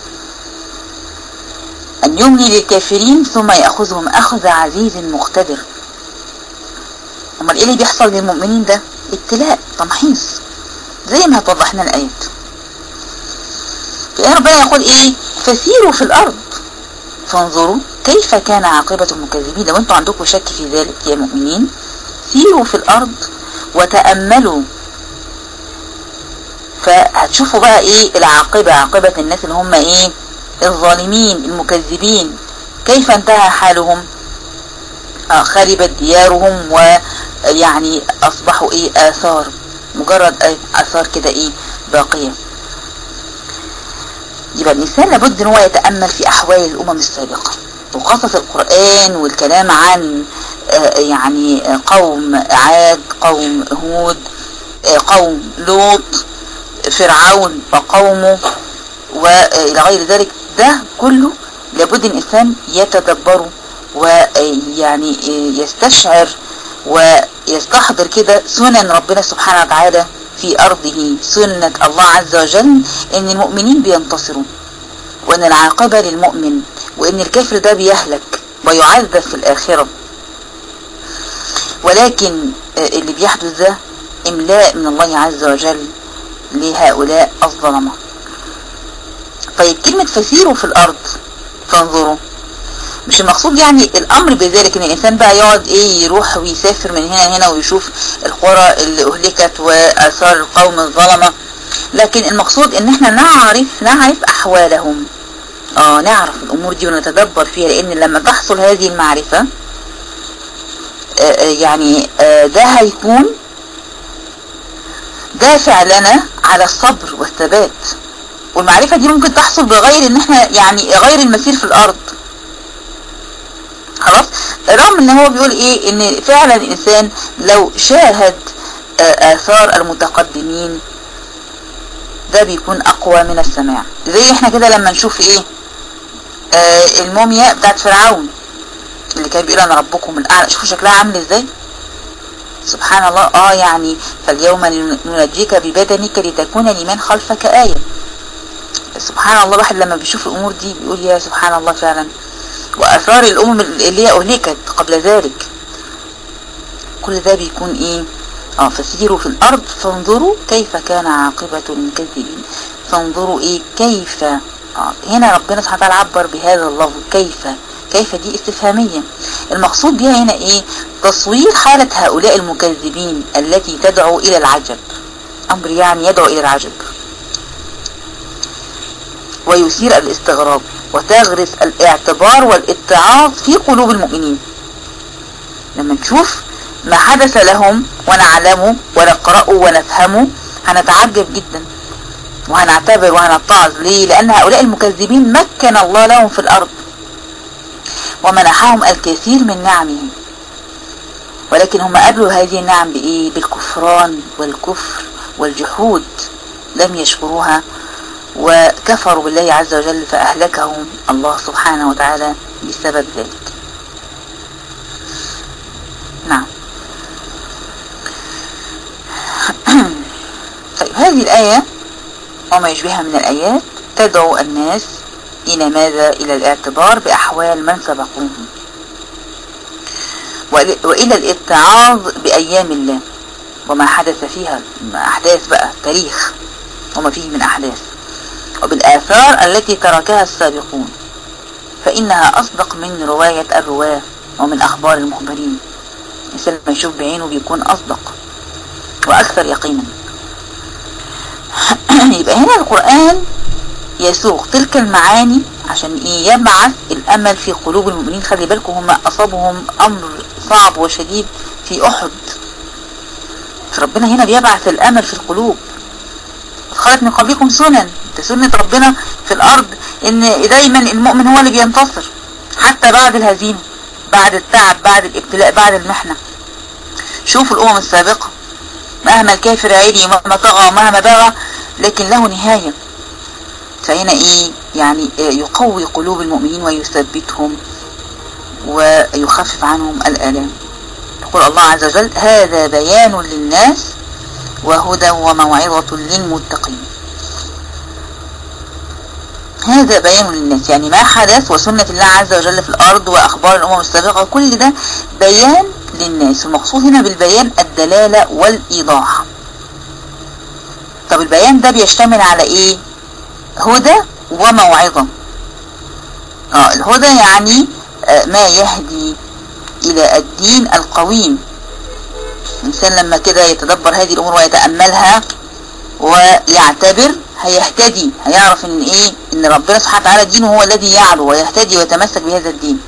أن يملي للكافرين ثم يأخذهم أخذ عزيز مقتدر. أمال إيه اللي بيحصل للمؤمنين ده؟ ابتلاء، تمحيص، زي ما توضح لنا الآيات. فإن ربنا يقول إيه؟ فسيروا في الأرض فانظروا كيف كان عاقبة المكذبين. لو انتوا عندكم شك في ذلك يا مؤمنين، سيروا في الأرض وتأملوا، فهتشوفوا بقى ايه العاقبة، عاقبة الناس اللي هم ايه؟ الظالمين المكذبين، كيف انتهى حالهم. خربت ديارهم ويعني أصبحوا ايه؟ آثار، مجرد آثار كده ايه؟ باقية. يبقى الإنسان لابد ان هو يتأمل في أحوال الأمم السابقة وقصص القرآن والكلام عن يعني قوم عاد، قوم هود، قوم لوط، فرعون وقومه وإلى غير ذلك. ده كله لابد الإنسان يتدبره ويعني يستشعر ويستحضر كده سنن ربنا سبحانه وتعالى في أرضه، سنة الله عز وجل إن المؤمنين بينتصروا، وإن العاقبة للمؤمن، وإن الكافر ده بيهلك ويعذب في الآخرة. ولكن اللي بيحدث ده إملاء من الله عز وجل لهؤلاء الظلمة. طيب كلمة فسيروا في الأرض فانظروا، مش المقصود يعني الأمر بذلك إن الإنسان بقى يقعد يروح ويسافر من هنا ويشوف القرى اللي أهلكت وآثار القوم الظلمة، لكن المقصود إن احنا نعرف أحوالهم، نعرف الأمور دي ونتدبر فيها، لأن لما تحصل هذه المعرفة يعني ده هيكون دافع لنا على الصبر والثبات. والمعرفة دي ممكن تحصل بغير ان احنا يعني غير المسير في الأرض، خلاص، رغم ان هو بيقول ايه؟ ان فعلا الانسان لو شاهد آثار المتقدمين ده بيكون اقوى من السماع. زي احنا كده لما نشوف ايه؟ الموميا بتاعت فرعون اللي كان بيقول انا ربكم الاعلى، شوفوا شكلها عامل ازاي، سبحان الله. يعني فاليوم ننجيك ببدنك لتكون لمن خلفك آية. سبحان الله، الواحد لما بيشوف الامور دي بيقول يا سبحان الله فعلا. وآثار الأمم اللي هي أهلكت قبل ذلك، كل ده بيكون إيه؟ فسيروا في الأرض فانظروا كيف كان عاقبة المكذبين. فانظروا إيه؟ كيف. هنا ربنا سبحانه وتعالى عبر بهذا اللفظ كيف دي استفهامية. المقصود بها هنا إيه؟ تصوير حالة هؤلاء المكذبين التي تدعو إلى العجب، أمر يعني يدعو إلى العجب ويثير الاستغراب، وتغرس الاعتبار والاتعاظ في قلوب المؤمنين. لما نشوف ما حدث لهم ونعلمه ونقرأه ونفهمه هنتعجب جدا وهنعتبر وهنتعظ. ليه؟ لأن هؤلاء المكذبين مكن الله لهم في الأرض ومنحهم الكثير من نعمه، ولكن هم قبلوا هذه النعم بإيه؟ بالكفران والكفر والجحود، لم يشكروها وكفروا بالله عز وجل فأهلكهم الله سبحانه وتعالى بسبب ذلك. نعم. طيب هذه الآية وما يشبهها من الآيات تدعو الناس إلى ماذا؟ إلى الاعتبار بأحوال من سبقوهم وإلى الاتعاظ بأيام الله وما حدث فيها، أحداث بقى تاريخ وما فيه من أحداث، وبالآثار التي تركها السابقون، فإنها أصدق من رواية الرواة ومن أخبار المخبرين. الإنسان لما يشوف بعينه بيكون أصدق وأكثر يقينا. يبقى هنا القرآن يسوق تلك المعاني عشان يبعث الأمل في قلوب المؤمنين. خلي بالكم هم أصابهم أمر صعب وشديد في أحد، فربنا هنا بيبعث الأمل في القلوب. خلت من قبلكم سنن، سنة ربنا في الأرض إن دايما المؤمن هو اللي بينتصر حتى بعد الهزيمة، بعد التعب، بعد الابتلاء، بعد المحنة. شوفوا الأمم السابقة مهما الكافر عالي ومهما طغى ومهما بغى لكن له نهاية. فهنا يعني يقوي قلوب المؤمنين ويثبتهم، ويعني ويخفف عنهم الآلام. يقول الله عز وجل: هذا بيان للناس وهدى وموعظة للمتقين. هذا بيان للناس، يعني ما حدث وسنة الله عز وجل في الأرض وأخبار الأمم السابقة كل ده بيان للناس. المقصود هنا بالبيان الدلالة والإيضاح. طب البيان ده بيشتمل على إيه؟ هدى وموعظة. الهدى يعني ما يهدي إلى الدين القويم. الإنسان لما كده يتدبر هذه الأمور ويتأملها ويعتبر هيهتدي، هيعرف ان ايه، ان ربنا سبحانه وتعالى دينه هو الذي يعلو ويهتدي ويتمسك بهذا الدين.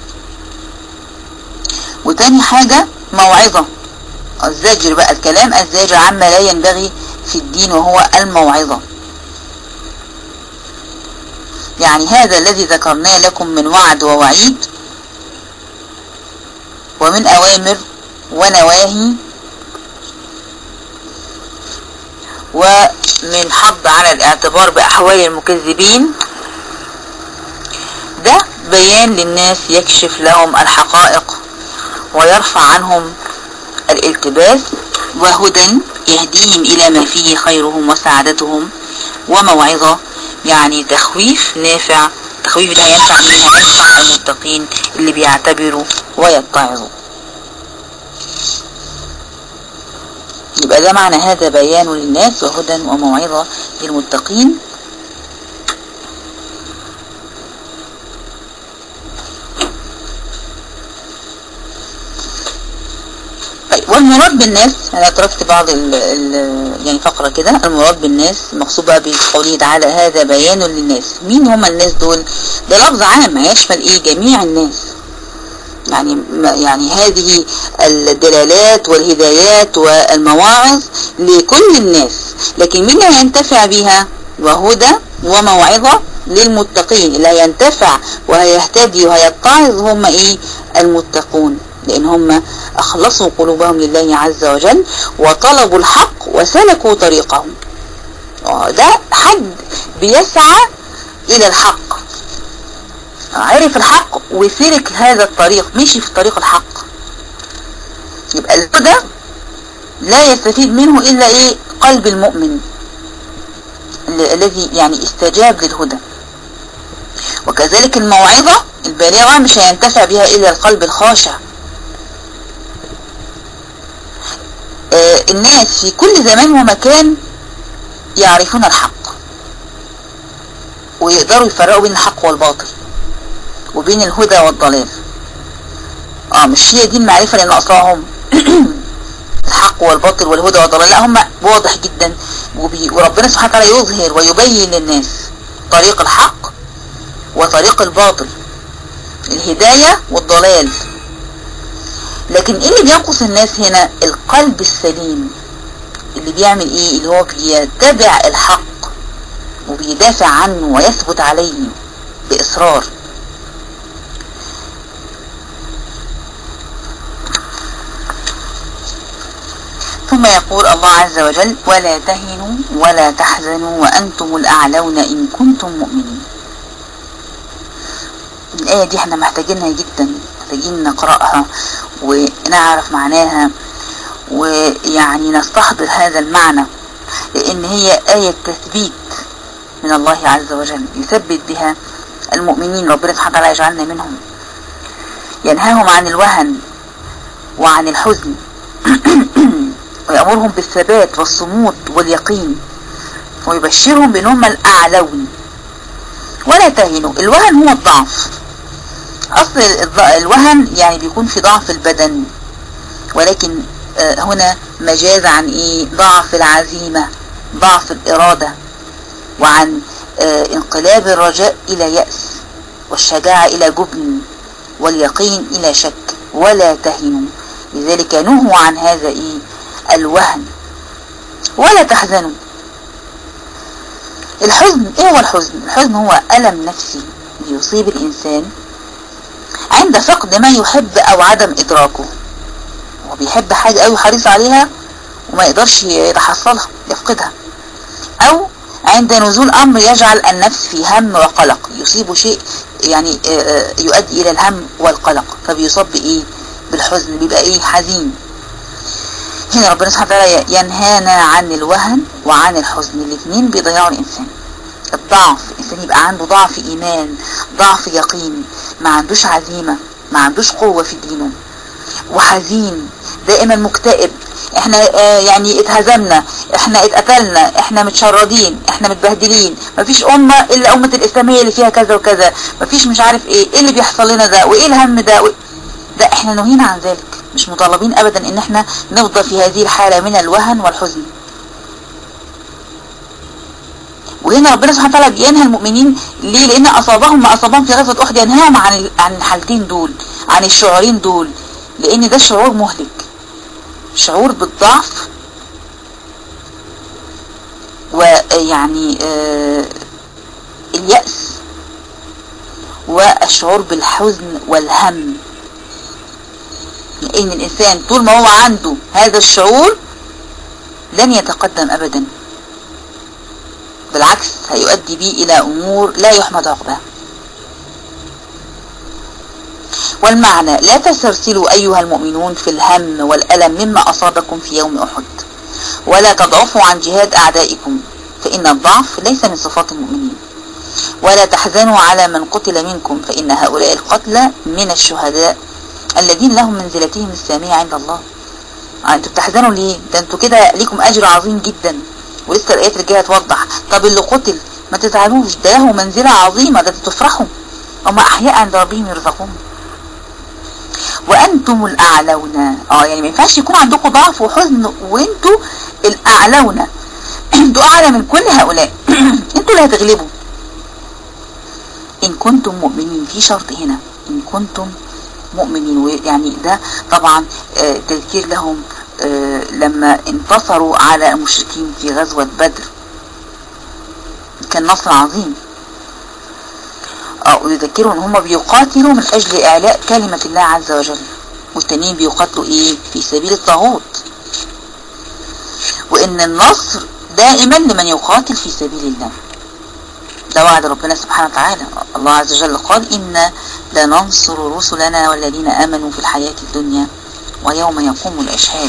وتاني حاجة موعظة، الزجر بقى، الكلام الزاجر عما لا ينبغي في الدين وهو الموعظة. يعني هذا الذي ذكرناه لكم من وعد ووعيد ومن أوامر ونواهي ومن حض على الاعتبار بأحوال المكذبين، ده بيان للناس يكشف لهم الحقائق ويرفع عنهم الالتباس، وهدى يهديهم إلى ما فيه خيرهم وسعادتهم، وموعظة يعني تخويف نافع. التخويف ده هينفع مين؟ هينفع المتقين اللي بيعتبروا ويتعظوا. يبقى ده معنى هذا بيان للناس وهدى وموعظة للمتقين. طيب، والمراد بالناس، انا تركت بعض يعني فقرة كده. المراد بالناس مقصود بقى بقوله تعالى هذا بيان للناس. مين هم الناس دول؟ ده لفظ عام يشمل ايه؟ جميع الناس. يعني هذه الدلالات والهدايات والمواعظ لكل الناس، لكن مين اللي هينتفع بها؟ وهدى وموعظة للمتقين. اللي هينتفع وهيهتدي وهيتعظ هم ايه؟ المتقون، لان هم اخلصوا قلوبهم لله عز وجل وطلبوا الحق وسلكوا طريقهم. ده حد بيسعى الى الحق، عرف الحق وسلك هذا الطريق، مشي في طريق الحق. يبقى الهدى لا يستفيد منه إلا إيه؟ قلب المؤمن الذي يعني استجاب للهدى. وكذلك الموعظة البالغة مش هينتفع بها إلا القلب الخاشع. الناس في كل زمان ومكان يعرفون الحق ويقدروا يفرقوا بين الحق والباطل وبين الهدى والضلال. مش هي دي المعرفة اللي ناقصاهم الحق والباطل والهدى والضلال، لا، هم واضح جدا. وربنا سبحانه وتعالى يظهر ويبين للناس طريق الحق وطريق الباطل، الهداية والضلال. لكن ايه اللي بينقص الناس هنا؟ القلب السليم اللي بيعمل ايه؟ اللي هو بيتبع الحق وبيدافع عنه ويثبت عليه بإصرار. ثم يقول الله عز وجل ولا تهنوا ولا تحزنوا وأنتم الأعلون إن كنتم مؤمنين. الآية دي احنا محتاجينها جدا، محتاجين نقرأها ونعرف معناها ويعني نستحضر هذا المعنى، لأن هي آية تثبيت من الله عز وجل يثبت بها المؤمنين. ربنا سبحانه وتعالى يجعلنا منهم. ينهاهم عن الوهن وعن الحزن ويأمرهم بالثبات والصمود واليقين، ويبشرهم بأنهم الأعلون. ولا تهنوا. الوهن هو الضعف. أصل الوهن يعني بيكون في ضعف البدن، ولكن هنا مجاز عن إيه؟ ضعف العزيمة، ضعف الإرادة، وعن انقلاب الرجاء إلى يأس، والشجاعة إلى جبن، واليقين إلى شك. ولا تهنوا، لذلك نهوا عن هذا إيه؟ الوهن. ولا تحزنوا. الحزن ايه هو الحزن؟ الحزن هو ألم نفسي يصيب الإنسان عند فقد ما يحب أو عدم إدراكه. هو بيحب حاجة أو حريص عليها وما يقدرش يتحصلها، يفقدها. أو عند نزول أمر يجعل النفس في هم وقلق، يصيب شيء يعني يؤدي إلى الهم والقلق، فبيصاب بإيه؟ بالحزن، بيبقى إيه؟ حزين. هنا ربنا سبحانه وتعالى ينهانا عن الوهن وعن الحزن، الاثنين بيضيعوا الإنسان. الضعف، الإنسان يبقى عنده ضعف إيمان، ضعف يقين، ما عندوش عزيمة، ما عندوش قوة في دينه، وحزين دائما مكتئب. احنا يعني اتهزمنا، احنا اتقتلنا، احنا متشردين، احنا متبهدلين، مفيش امة الا امة الاسلامية اللي فيها كذا وكذا، مفيش مش عارف ايه اللي بيحصل لنا ده، وايه الهم ده ده احنا نهينا عن ذلك، مش مطالبين ابدا ان احنا نفضل في هذه الحالة من الوهن والحزن. وهنا ربنا سبحانه وتعالى بينهى المؤمنين ليه؟ لان اصابهم ما اصابهم في غزوة احد، ينهاهم عن الحالتين دول، عن الشعورين دول، لان ده شعور مهلك، شعور بالضعف ويعني اليأس، والشعور بالحزن والهم. لأن الإنسان طول ما هو عنده هذا الشعور لن يتقدم أبدا، بالعكس هيؤدي به إلى أمور لا يحمد عقباها. والمعنى: لا تسترسلوا أيها المؤمنون في الهم والألم مما أصابكم في يوم أحد، ولا تضعفوا عن جهاد أعدائكم، فإن الضعف ليس من صفات المؤمنين. ولا تحزنوا على من قتل منكم، فإن هؤلاء القتلى من الشهداء الذين لهم منزلتهم السامية عند الله. انتوا بتحزنوا ليه؟ ده انتوا كده ليكم أجر عظيم جدا، ولسه الآيات الجاية توضح. طب اللي قتل ما تزعلوش، ده له منزلة عظيمة، ده تفرحوا، هم أحياء عند ربهم يرزقون. وأنتم الأعلون، يعني ما ينفعش يكون عندكم ضعف وحزن وانتوا الأعلون، انتوا أعلى من كل هؤلاء، انتوا اللي هتغلبوا إن كنتم مؤمنين. في شرط هنا، إن كنتم مؤمنين، يعني ده طبعا تذكير لهم لما انتصروا على المشركين في غزوة بدر، كان نصر عظيم. ويذكروا ان هم بيقاتلوا من اجل اعلاء كلمة الله عز وجل، والتانيين بيقاتلوا ايه؟ في سبيل الطاغوت. وان النصر دائما لمن يقاتل في سبيل الله، ده وعد ربنا سبحانه وتعالى. الله عز وجل قال: إنا لننصر رسلنا والذين آمنوا في الحياة الدنيا ويوم يقوم الأشهاد.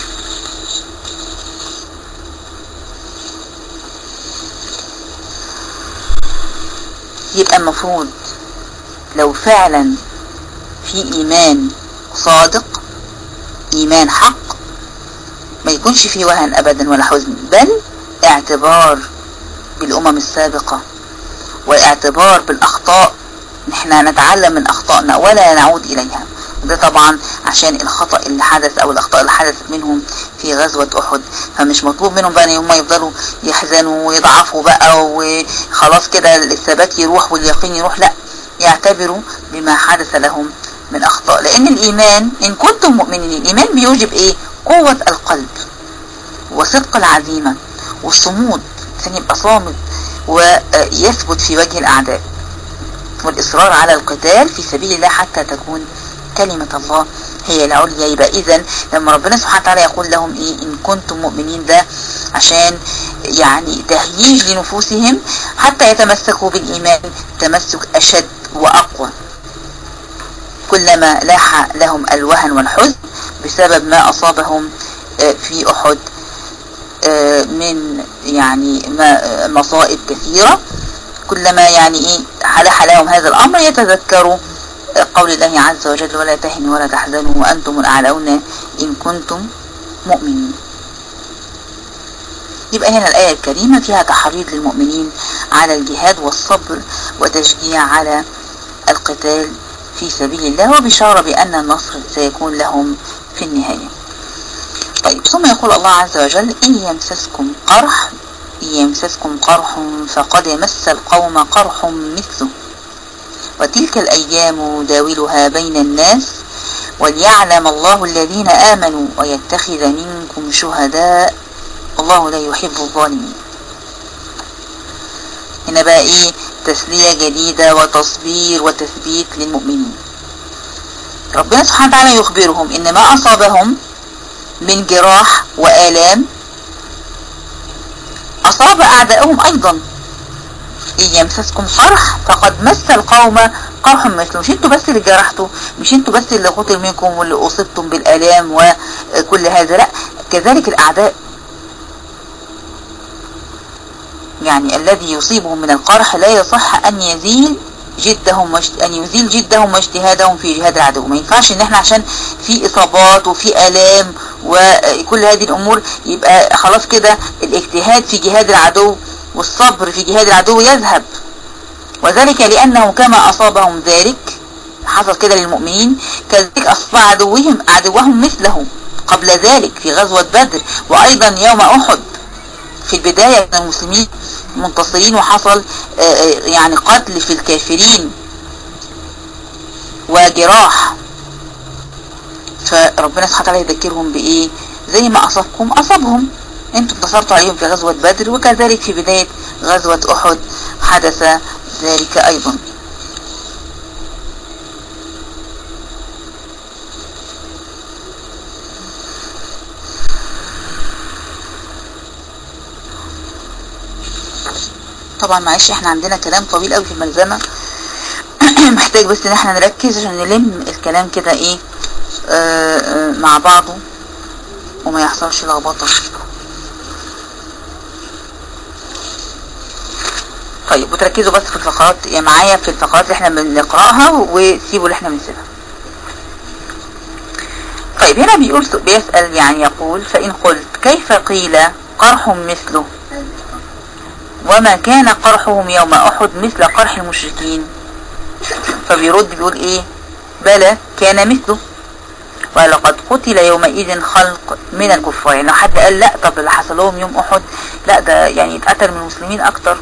يبقى المفروض لو فعلا في إيمان صادق، إيمان حق، ما يكونش فيه وهن أبدا ولا حزن، بل اعتبار بالأمم السابقة، واعتبار بالأخطاء، نحن نتعلم من أخطائنا ولا نعود إليها. وده طبعا عشان الخطأ اللي حدث أو الأخطاء اللي حدثت منهم في غزوة أحد، فمش مطلوب منهم بقى ان هم يفضلوا يحزنوا ويضعفوا بقى وخلاص كده الثبات يروح واليقين يروح، لا، يعتبروا بما حدث لهم من أخطاء. لأن الإيمان، إن كنتم مؤمنين، الإيمان بيوجب إيه؟ قوة القلب وصدق العزيمة والصمود، عشان يبقى صامد ويثبت في وجه الأعداء، والإصرار على القتال في سبيل الله حتى تكون كلمة الله هي العليا. يبقى إذن لما ربنا سبحانه وتعالى يقول لهم إيه؟ إن كنتم مؤمنين، ده عشان يعني تهييج لنفوسهم حتى يتمسكوا بالإيمان تمسك أشد وأقوى، كلما لاح لهم الوهن والحزن بسبب ما أصابهم في أحد من يعني مصائب كثيرة، كلما يعني إيه حلح لهم هذا الأمر يتذكروا قول الله عز وجل: ولا تهنوا ولا تحزنوا وأنتم الأعلون إن كنتم مؤمنين. يبقى هنا الآية الكريمة فيها تحريض للمؤمنين على الجهاد والصبر وتشجيع على القتال في سبيل الله، وبشارة بأن النصر سيكون لهم في النهاية. طيب، ثم يقول الله عز وجل: إن يمسسكم قرح فقد مس القوم قرح مثله، وتلك الأيام نداولها بين الناس وليعلم الله الذين آمنوا ويتخذ منكم شهداء والله لا يحب الظالمين. هنا بقى إيه؟ تسلية جديدة وتصبير وتثبيت للمؤمنين. ربنا سبحانه وتعالى يخبرهم إن ما أصابهم من جراح وآلام أصاب أعداءهم أيضا. إن يمسسكم قرح فقد مس القوم قرح مثله. مش انتوا بس اللي جرحتوا، مش انتوا بس اللي قتل منكم واللي أصبتم بالآلام وكل هذا، لا كذلك الأعداء. يعني الذي يصيبهم من القرح لا يصح أن يزيل جدهم واجتهادهم في جهاد العدو. ما ينفعش ان احنا عشان في اصابات وفي آلام وكل هذه الامور يبقى خلاص كده الاجتهاد في جهاد العدو والصبر في جهاد العدو يذهب. وذلك لأنه كما أصابهم ذلك حصل كده للمؤمنين، كذلك أصاب عدوهم مثله قبل ذلك في غزوة بدر، وأيضا يوم أحد. في البداية كان المسلمين منتصرين وحصل يعني قتل في الكافرين وجراح، فربنا سبحانه وتعالى يذكرهم بإيه؟ زي ما أصابكم أصابهم، انتم انتصرتوا عليهم في غزوة بدر، وكذلك في بداية غزوة أحد حدث ذلك أيضا. طبعا معلش احنا عندنا كلام طويل قوي في الملزمة محتاج بس ان احنا نركز عشان نلم الكلام كده ايه مع بعضه وما يحصلش لخبطه. طيب وتركزوا بس في الفقرات يعني معايا في الفقرات اللي احنا بنقرأها وسيبوا اللي احنا بنسيبها. طيب هنا بيسأل يعني يقول: فإن قلت كيف قيل قرح مثله وما كان قرحهم يوم أحد مثل قرح المشركين؟ فبيرد بيقول ايه: بلى كان مثله، ولقد قتل يومئذ خلق من الكفار. يعني لو حد قال لا طب اللي حصل لهم يوم أحد لا ده يعني اتقتل من المسلمين اكتر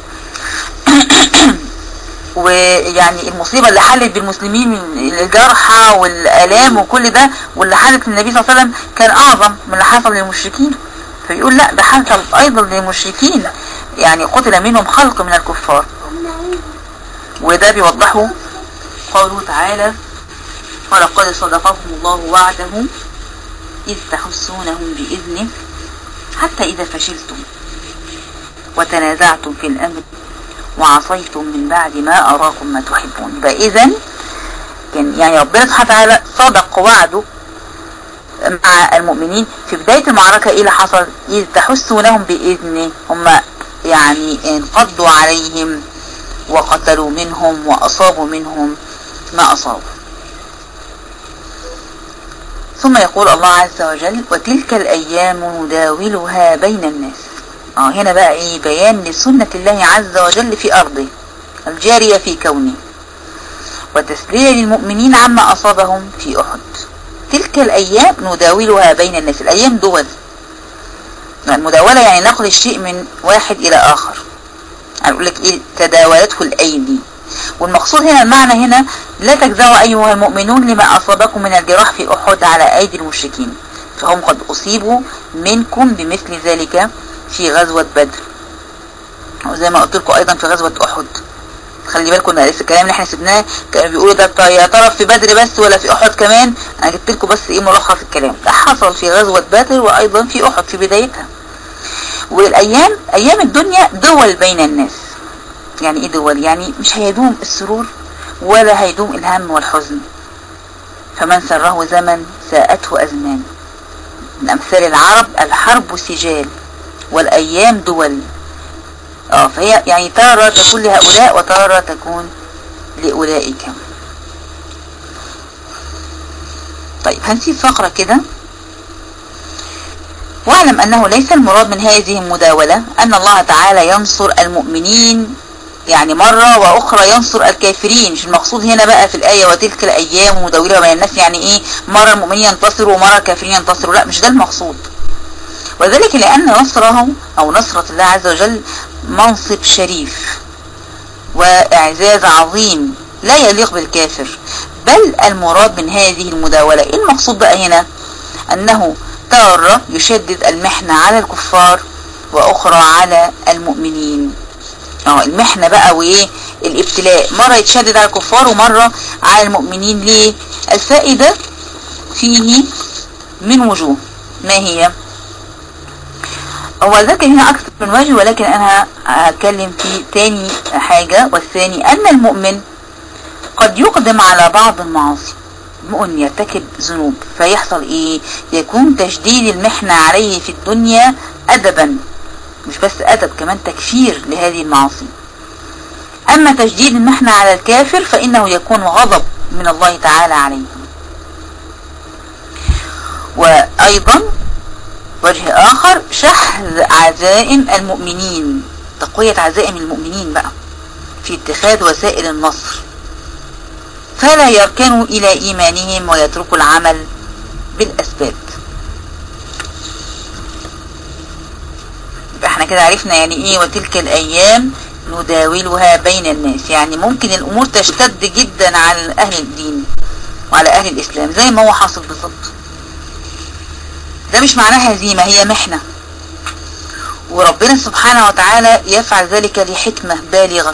ويعني المصيبة اللي حلت بالمسلمين من الجرحى والآلام وكل ده واللي حلت للنبي صلى الله عليه وسلم كان أعظم من اللي حصل للمشركين. فيقول لا ده حصل أيضا للمشركين، يعني قتل منهم خلق من الكفار. وده بيوضحه قوله تعالى: ولقد صدقكم الله وعده إذ تحسونهم بإذنه حتى إذا فشلتم وتنازعتم في الأمر وعصيتم من بعد ما أراكم ما تحبون. فإذن كان يعني ربنا سبحانه وتعالى صدق وعده مع المؤمنين في بداية المعركة. إيه اللي حصل؟ إذ تحسونهم بإذنه، هم يعني انقضوا عليهم وقتلوا منهم وأصابوا منهم ما أصابوا. ثم يقول الله عز وجل: وتلك الأيام نداولها بين الناس. هنا بقى ايه؟ بيان لسنة الله عز وجل في أرضه الجارية في كونه، وتسلية للمؤمنين عما أصابهم في أحد. تلك الأيام نداولها بين الناس. الأيام دول، المداولة يعني نقل الشيء من واحد إلى آخر. أقول لك إيه؟ تداولته الأيدي. والمقصود هنا المعنى هنا: لا تجزعوا أيها المؤمنون لما أصابكم من الجراح في أحد على أيدي المشركين، فهم قد أصيبوا منكم بمثل ذلك في غزوة بدر، وزي ما قلت لكم أيضا في غزوة أحد. خلي بالكم ان الكلام اللي احنا سبناه كانوا بيقولوا ده يا ترى في بدر بس ولا في أحد كمان. أنا جبت لكم بس ايه ملخص الكلام ده حصل في غزوة بدر وأيضا في أحد في بدايتها. والأيام أيام الدنيا دول بين الناس. يعني ايه دول؟ يعني مش هيدوم السرور ولا هيدوم الهم والحزن. فمن سره زمن ساءته أزمان. من أمثال العرب: الحرب سجال والأيام دول. فهي يعني تارة تكون لهؤلاء وتارة تكون لأولئك. طيب هنسيب فقرة كده. واعلم أنه ليس المراد من هذه المداولة أن الله تعالى ينصر المؤمنين يعني مرة وأخرى ينصر الكافرين. مش المقصود هنا بقى في الآية وتلك الأيام مداولة بين الناس يعني إيه مرة المؤمنين ينتصروا ومرة الكافرين ينتصروا، لا مش ده المقصود. وذلك لأن نصره أو نصرة الله عز وجل منصب شريف وإعزاز عظيم لا يليق بالكافر. بل المراد من هذه المداولة المقصود بقى هنا أنه تارة يشدد المحنة على الكفار وأخرى على المؤمنين. المحنة بقى وإيه الابتلاء، مرة يتشدد على الكفار ومرة على المؤمنين. ليه؟ الفائدة فيه من وجوه. ما هي؟ هو ذكر هنا أكثر من وجه، ولكن أنا هتكلم في تاني حاجة، والثاني أن المؤمن قد يقدم على بعض المعاصي، مؤمن يرتكب ذنوب فيحصل إيه؟ يكون تشديد المحنة عليه في الدنيا أدبا، مش بس أدب، كمان تكفير لهذه المعاصي. أما تشديد المحنة على الكافر فإنه يكون غضب من الله تعالى عليه. وأيضا وجه آخر شحذ عزائم المؤمنين، تقوية عزائم المؤمنين بقى في اتخاذ وسائل النصر، فلا يركنوا إلى إيمانهم ويتركوا العمل بالأسباب. احنا كده عرفنا يعني ايه وتلك الأيام نداولها بين الناس، يعني ممكن الأمور تشتد جدا على أهل الدين وعلى أهل الإسلام زي ما هو حاصل بالضبط. ده مش معناها هزيمة، هي محنة، وربنا سبحانه وتعالى يفعل ذلك لحكمة بالغة،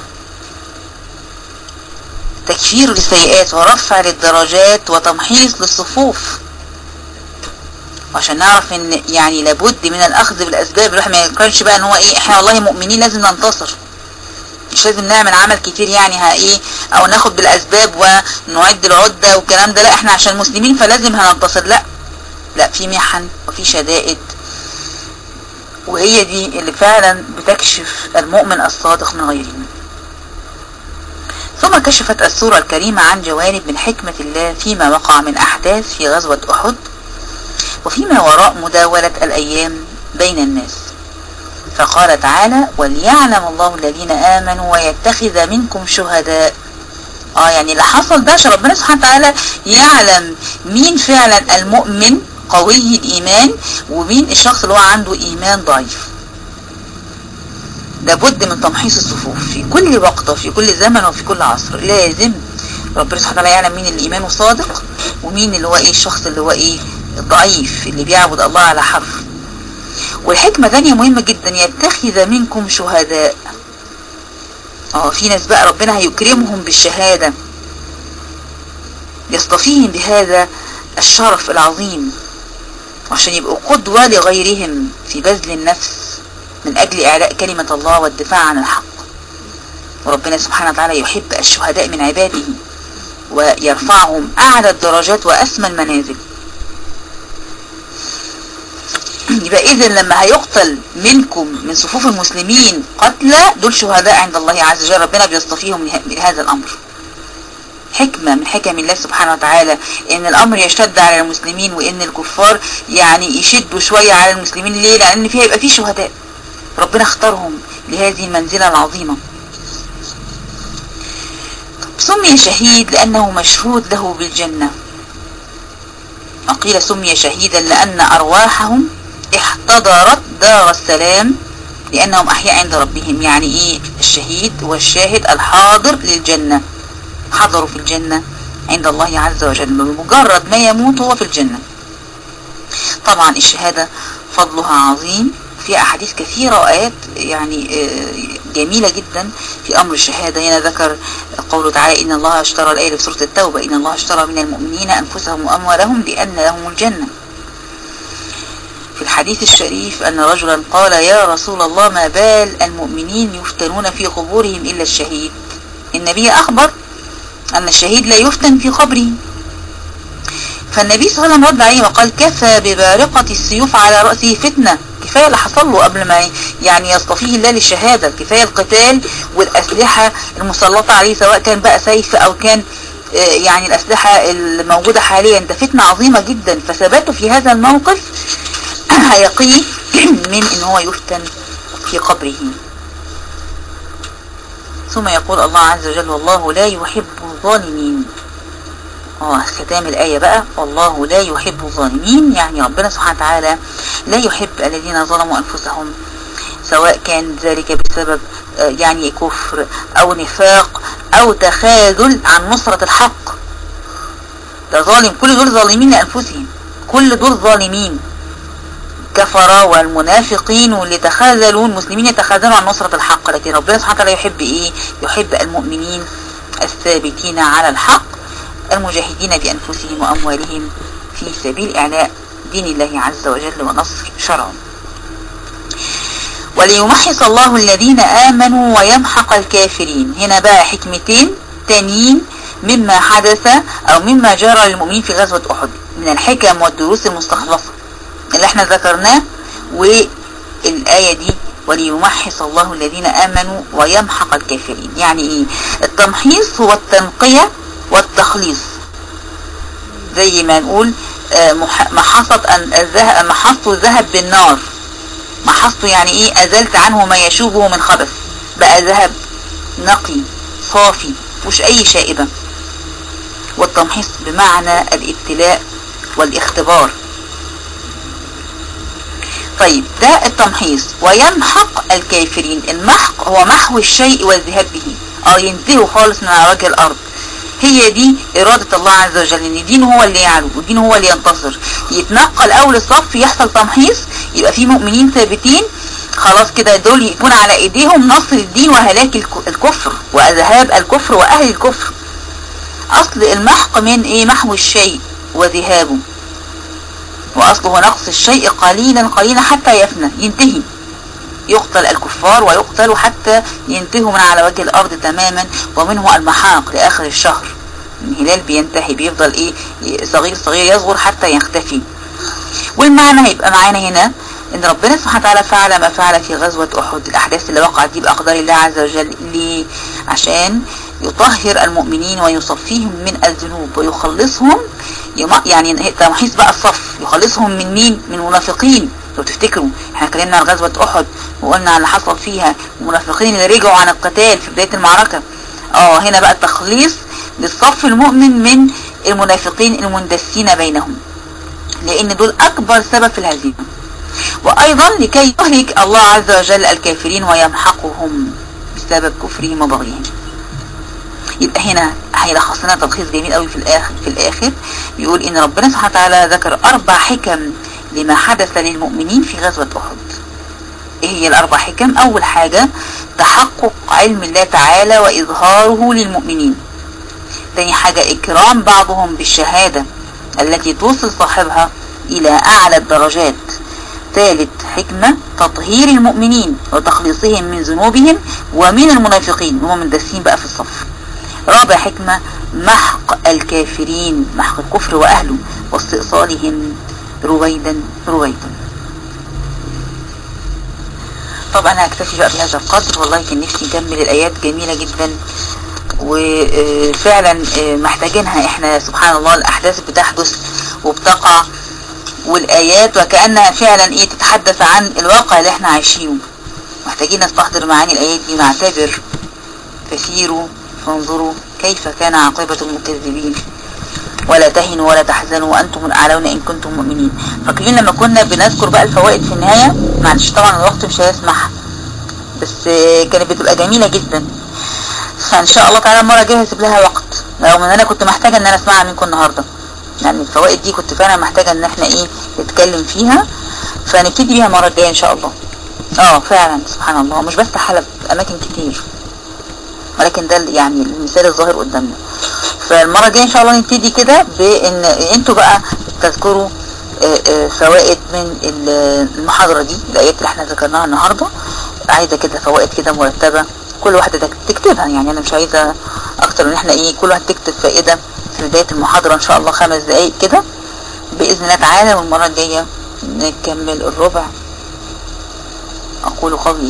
تكفير للسيئات ورفع للدرجات وتمحيص للصفوف، وعشان نعرف ان يعني لابد من الاخذ بالاسباب. الواحد ما يقرنش بقى ان هو ايه احنا والله مؤمنين لازم ننتصر، مش لازم نعمل عمل كتير يعني او ناخد بالاسباب ونعد العدة والكلام ده، لا احنا عشان مسلمين فلازم هننتصر، لا في محن وفي شدائد، وهي دي اللي فعلا بتكشف المؤمن الصادق من غيره. ثم كشفت السورة الكريمة عن جوانب من حكمة الله فيما وقع من أحداث في غزوة أحد وفيما وراء مداولة الأيام بين الناس، فقال تعالى وليعلم الله الذين آمنوا ويتخذ منكم شهداء. يعني اللي حصل ده عشان ربنا سبحانه وتعالى يعلم مين فعلا المؤمن قوي الإيمان ومين الشخص اللي هو عنده إيمان ضعيف. لابد من تمحيص الصفوف في كل وقت وفي كل زمن وفي كل عصر، لازم ربنا سبحانه وتعالى يعلم مين اللي إيمانه صادق ومين اللي هو الشخص اللي هو الضعيف اللي بيعبد الله على حرف. والحكمة ثانية مهمة جدا، يتخذ منكم شهداء. في ناس بقى ربنا هيكرمهم بالشهادة، يصطفيهم بهذا الشرف العظيم عشان يبقوا قدوة لغيرهم في بذل النفس من أجل إعلاء كلمة الله والدفاع عن الحق. وربنا سبحانه وتعالى يحب الشهداء من عباده ويرفعهم أعلى الدرجات وأسمى المنازل. يبقى إذن لما هيقتل منكم من صفوف المسلمين قتلى دول شهداء عند الله عز وجل، ربنا بيصطفيهم من هذا الأمر. حكمة من حكم الله سبحانه وتعالى ان الامر يشتد على المسلمين وان الكفار يعني يشدوا شوية على المسلمين. ليه؟ لان فيها يبقى فيه شهداء، ربنا اختارهم لهذه المنزلة العظيمة. سمي شهيد لانه مشهود له بالجنة، وقيل سمي شهيدا لان ارواحهم احتضرت دار السلام لانهم احياء عند ربهم. يعني الشهيد والشاهد الحاضر للجنة، حضروا في الجنة عند الله عز وجل، بمجرد ما يموت هو في الجنة. طبعا الشهادة فضلها عظيم، في أحاديث كثيرة وآيات يعني جميلة جدا في أمر الشهادة. هنا ذكر قوله تعالى إن الله اشترى، الآية في سورة التوبة، إن الله اشترى من المؤمنين أنفسهم وأموالهم بأن لهم الجنة. في الحديث الشريف أن رجلا قال يا رسول الله ما بال المؤمنين يفتنون في قبورهم إلا الشهيد. النبي أخبر أن الشهيد لا يفتن في قبره، فالنبي صلى الله عليه وسلم رد عليه وقال كفى ببارقة السيوف على رأسه فتنة، كفاية اللي حصل له قبل ما يعني يصطفيه الله للشهادة، كفاية القتال والأسلحة المسلطة عليه سواء كان بقى سيف أو كان يعني الأسلحة الموجودة حاليا، ده فتنة عظيمة جدا. فثباته في هذا الموقف هيقيه من إن هو يفتن في قبره. ثم يقول الله عز وجل والله لا يحب الظالمين. ختام الآية بقى والله لا يحب الظالمين، يعني ربنا سبحانه وتعالى لا يحب الذين ظلموا أنفسهم، سواء كان ذلك بسبب يعني كفر أو نفاق أو تخاذل عن نصرة الحق. ده ظالم، كل دول ظالمين لأنفسهم، كل دول ظالمين، كفر والمنافقين واللي تخاذلوا، المسلمين يتخاذلوا عن نصرة الحق. لكن ربنا سبحانه وتعالى يحب يحب المؤمنين الثابتين على الحق المجاهدين بأنفسهم وأموالهم في سبيل إعلاء دين الله عز وجل ونصر شرعه. وليمحص الله الذين آمنوا ويمحق الكافرين. هنا بقى حكمتين تانيين مما حدث أو مما جرى للمؤمنين في غزوة أحد من الحكم والدروس المستخلصة اللي احنا ذكرناه. والآية دي وليمحص الله الذين آمنوا ويمحق الكافرين، يعني ايه؟ التمحيص هو التنقية والتخليص، زي ما نقول محصت الذهب بالنار. محصته يعني ايه؟ ازلت عنه ما يشوبه من خبث، بقى ذهب نقي صافي مش اي شائبة. والتمحيص بمعنى الابتلاء والاختبار. طيب ده التمحيص. ويمحق الكافرين، المحق هو محو الشيء والذهاب به، ينتهوا خالص من على وجه الارض. هي دي إرادة الله عز وجل، ان الدين هو اللي يعلو والدين هو اللي ينتصر. يتنقل اول الصف، يحصل تمحيص، يبقى في مؤمنين ثابتين خلاص كده، دول يكون على ايديهم نصر الدين وهلاك الكفر وذهاب الكفر واهل الكفر. اصل المحق من ايه؟ محو الشيء وذهابه، واصله نقص الشيء قليلا قليلا حتى يفنى، ينتهي، يقتل الكفار ويقتلوا حتى ينتهوا من على وجه الارض تماما. ومنه المحاق لاخر الشهر، الهلال بينتهي، بيفضل ايه؟ صغير صغير يصغر حتى يختفي. والمعنى هيبقى معانا هنا ان ربنا سبحانه وتعالى فعل ما فعل في غزوة احد، الاحداث اللي وقعت دي باقدار الله عز وجل. ليه؟ عشان يطهر المؤمنين ويصفيهم من الذنوب ويخلصهم. يعني تمحيص بقى الصف، يخلصهم من مين؟ من المنافقين. لو تفتكروا احنا اتكلمنا عن غزوة احد وقلنا عن اللي حصل فيها، المنافقين اللي رجعوا عن القتال في بداية المعركة. هنا بقى التخليص للصف المؤمن من المنافقين المندسين بينهم، لان دول اكبر سبب في الهزيمة. وايضا لكي يهلك الله عز وجل الكافرين ويمحقهم بسبب كفرهم وبغيهم. يبقى هنا هيلخص لنا تلخيص جميل قوي في الاخر بيقول ان ربنا سبحانه وتعالى ذكر 4 حكم لما حدث للمؤمنين في غزوة احد. ايه هي ال4 حكم؟ اول حاجة تحقق علم الله تعالى واظهاره للمؤمنين. ثاني حاجة اكرام بعضهم بالشهادة التي توصل صاحبها الى اعلى الدرجات. ثالث حكمة تطهير المؤمنين وتخليصهم من ذنوبهم ومن المنافقين وهم مندسين بقى في الصف. رابع حكمة محق الكافرين، محق الكفر واهله واستئصالهم رويدا رويدا. طبعا انا هكتفي بقى بهذا القدر. والله كان نفسي نكمل الايات جميلة جدا وفعلا محتاجينها احنا. سبحان الله الاحداث بتحدث وبتقع والايات وكأنها فعلا ايه تتحدث عن الواقع اللي احنا عايشينه. محتاجين نستحضر معاني الايات دي، نعتبر فسيروا فانظروا كيف كان عاقبة المكذبين ولا تهنوا ولا تحزنوا وانتم الاعلون ان كنتم مؤمنين. فاكرين لما كنا بنذكر بقى الفوائد في النهاية؟ معلش طبعا الوقت مش هيسمح، بس كانت بتبقى جميلة جدا. فان شاء الله تعالى المرة الجاية هسيب لها وقت، رغم ان انا كنت محتاجة ان انا اسمعها منكم النهاردة. يعني الفوائد دي كنت فعلا محتاجة ان احنا ايه نتكلم فيها، فنبتدي بيها المرة الجاية ان شاء الله. فعلا سبحان الله، مش بس حلب، اماكن كتير، ولكن ده يعني المثال الظاهر قدامنا. فالمرة الجاية ان شاء الله نبتدي كده بان انتوا بقى تذكروا فوائد من المحاضرة دي، الايات اللي احنا ذكرناها النهاردة. عايزة كده فوائد كده مرتبة، كل واحدة تكتبها. يعني انا مش عايزة اكتر من احنا كل واحد تكتب فائدة في بداية المحاضرة ان شاء الله 5 دقايق كده بإذن الله تعالى. والمرة الجاية نكمل الربع. اقول قولي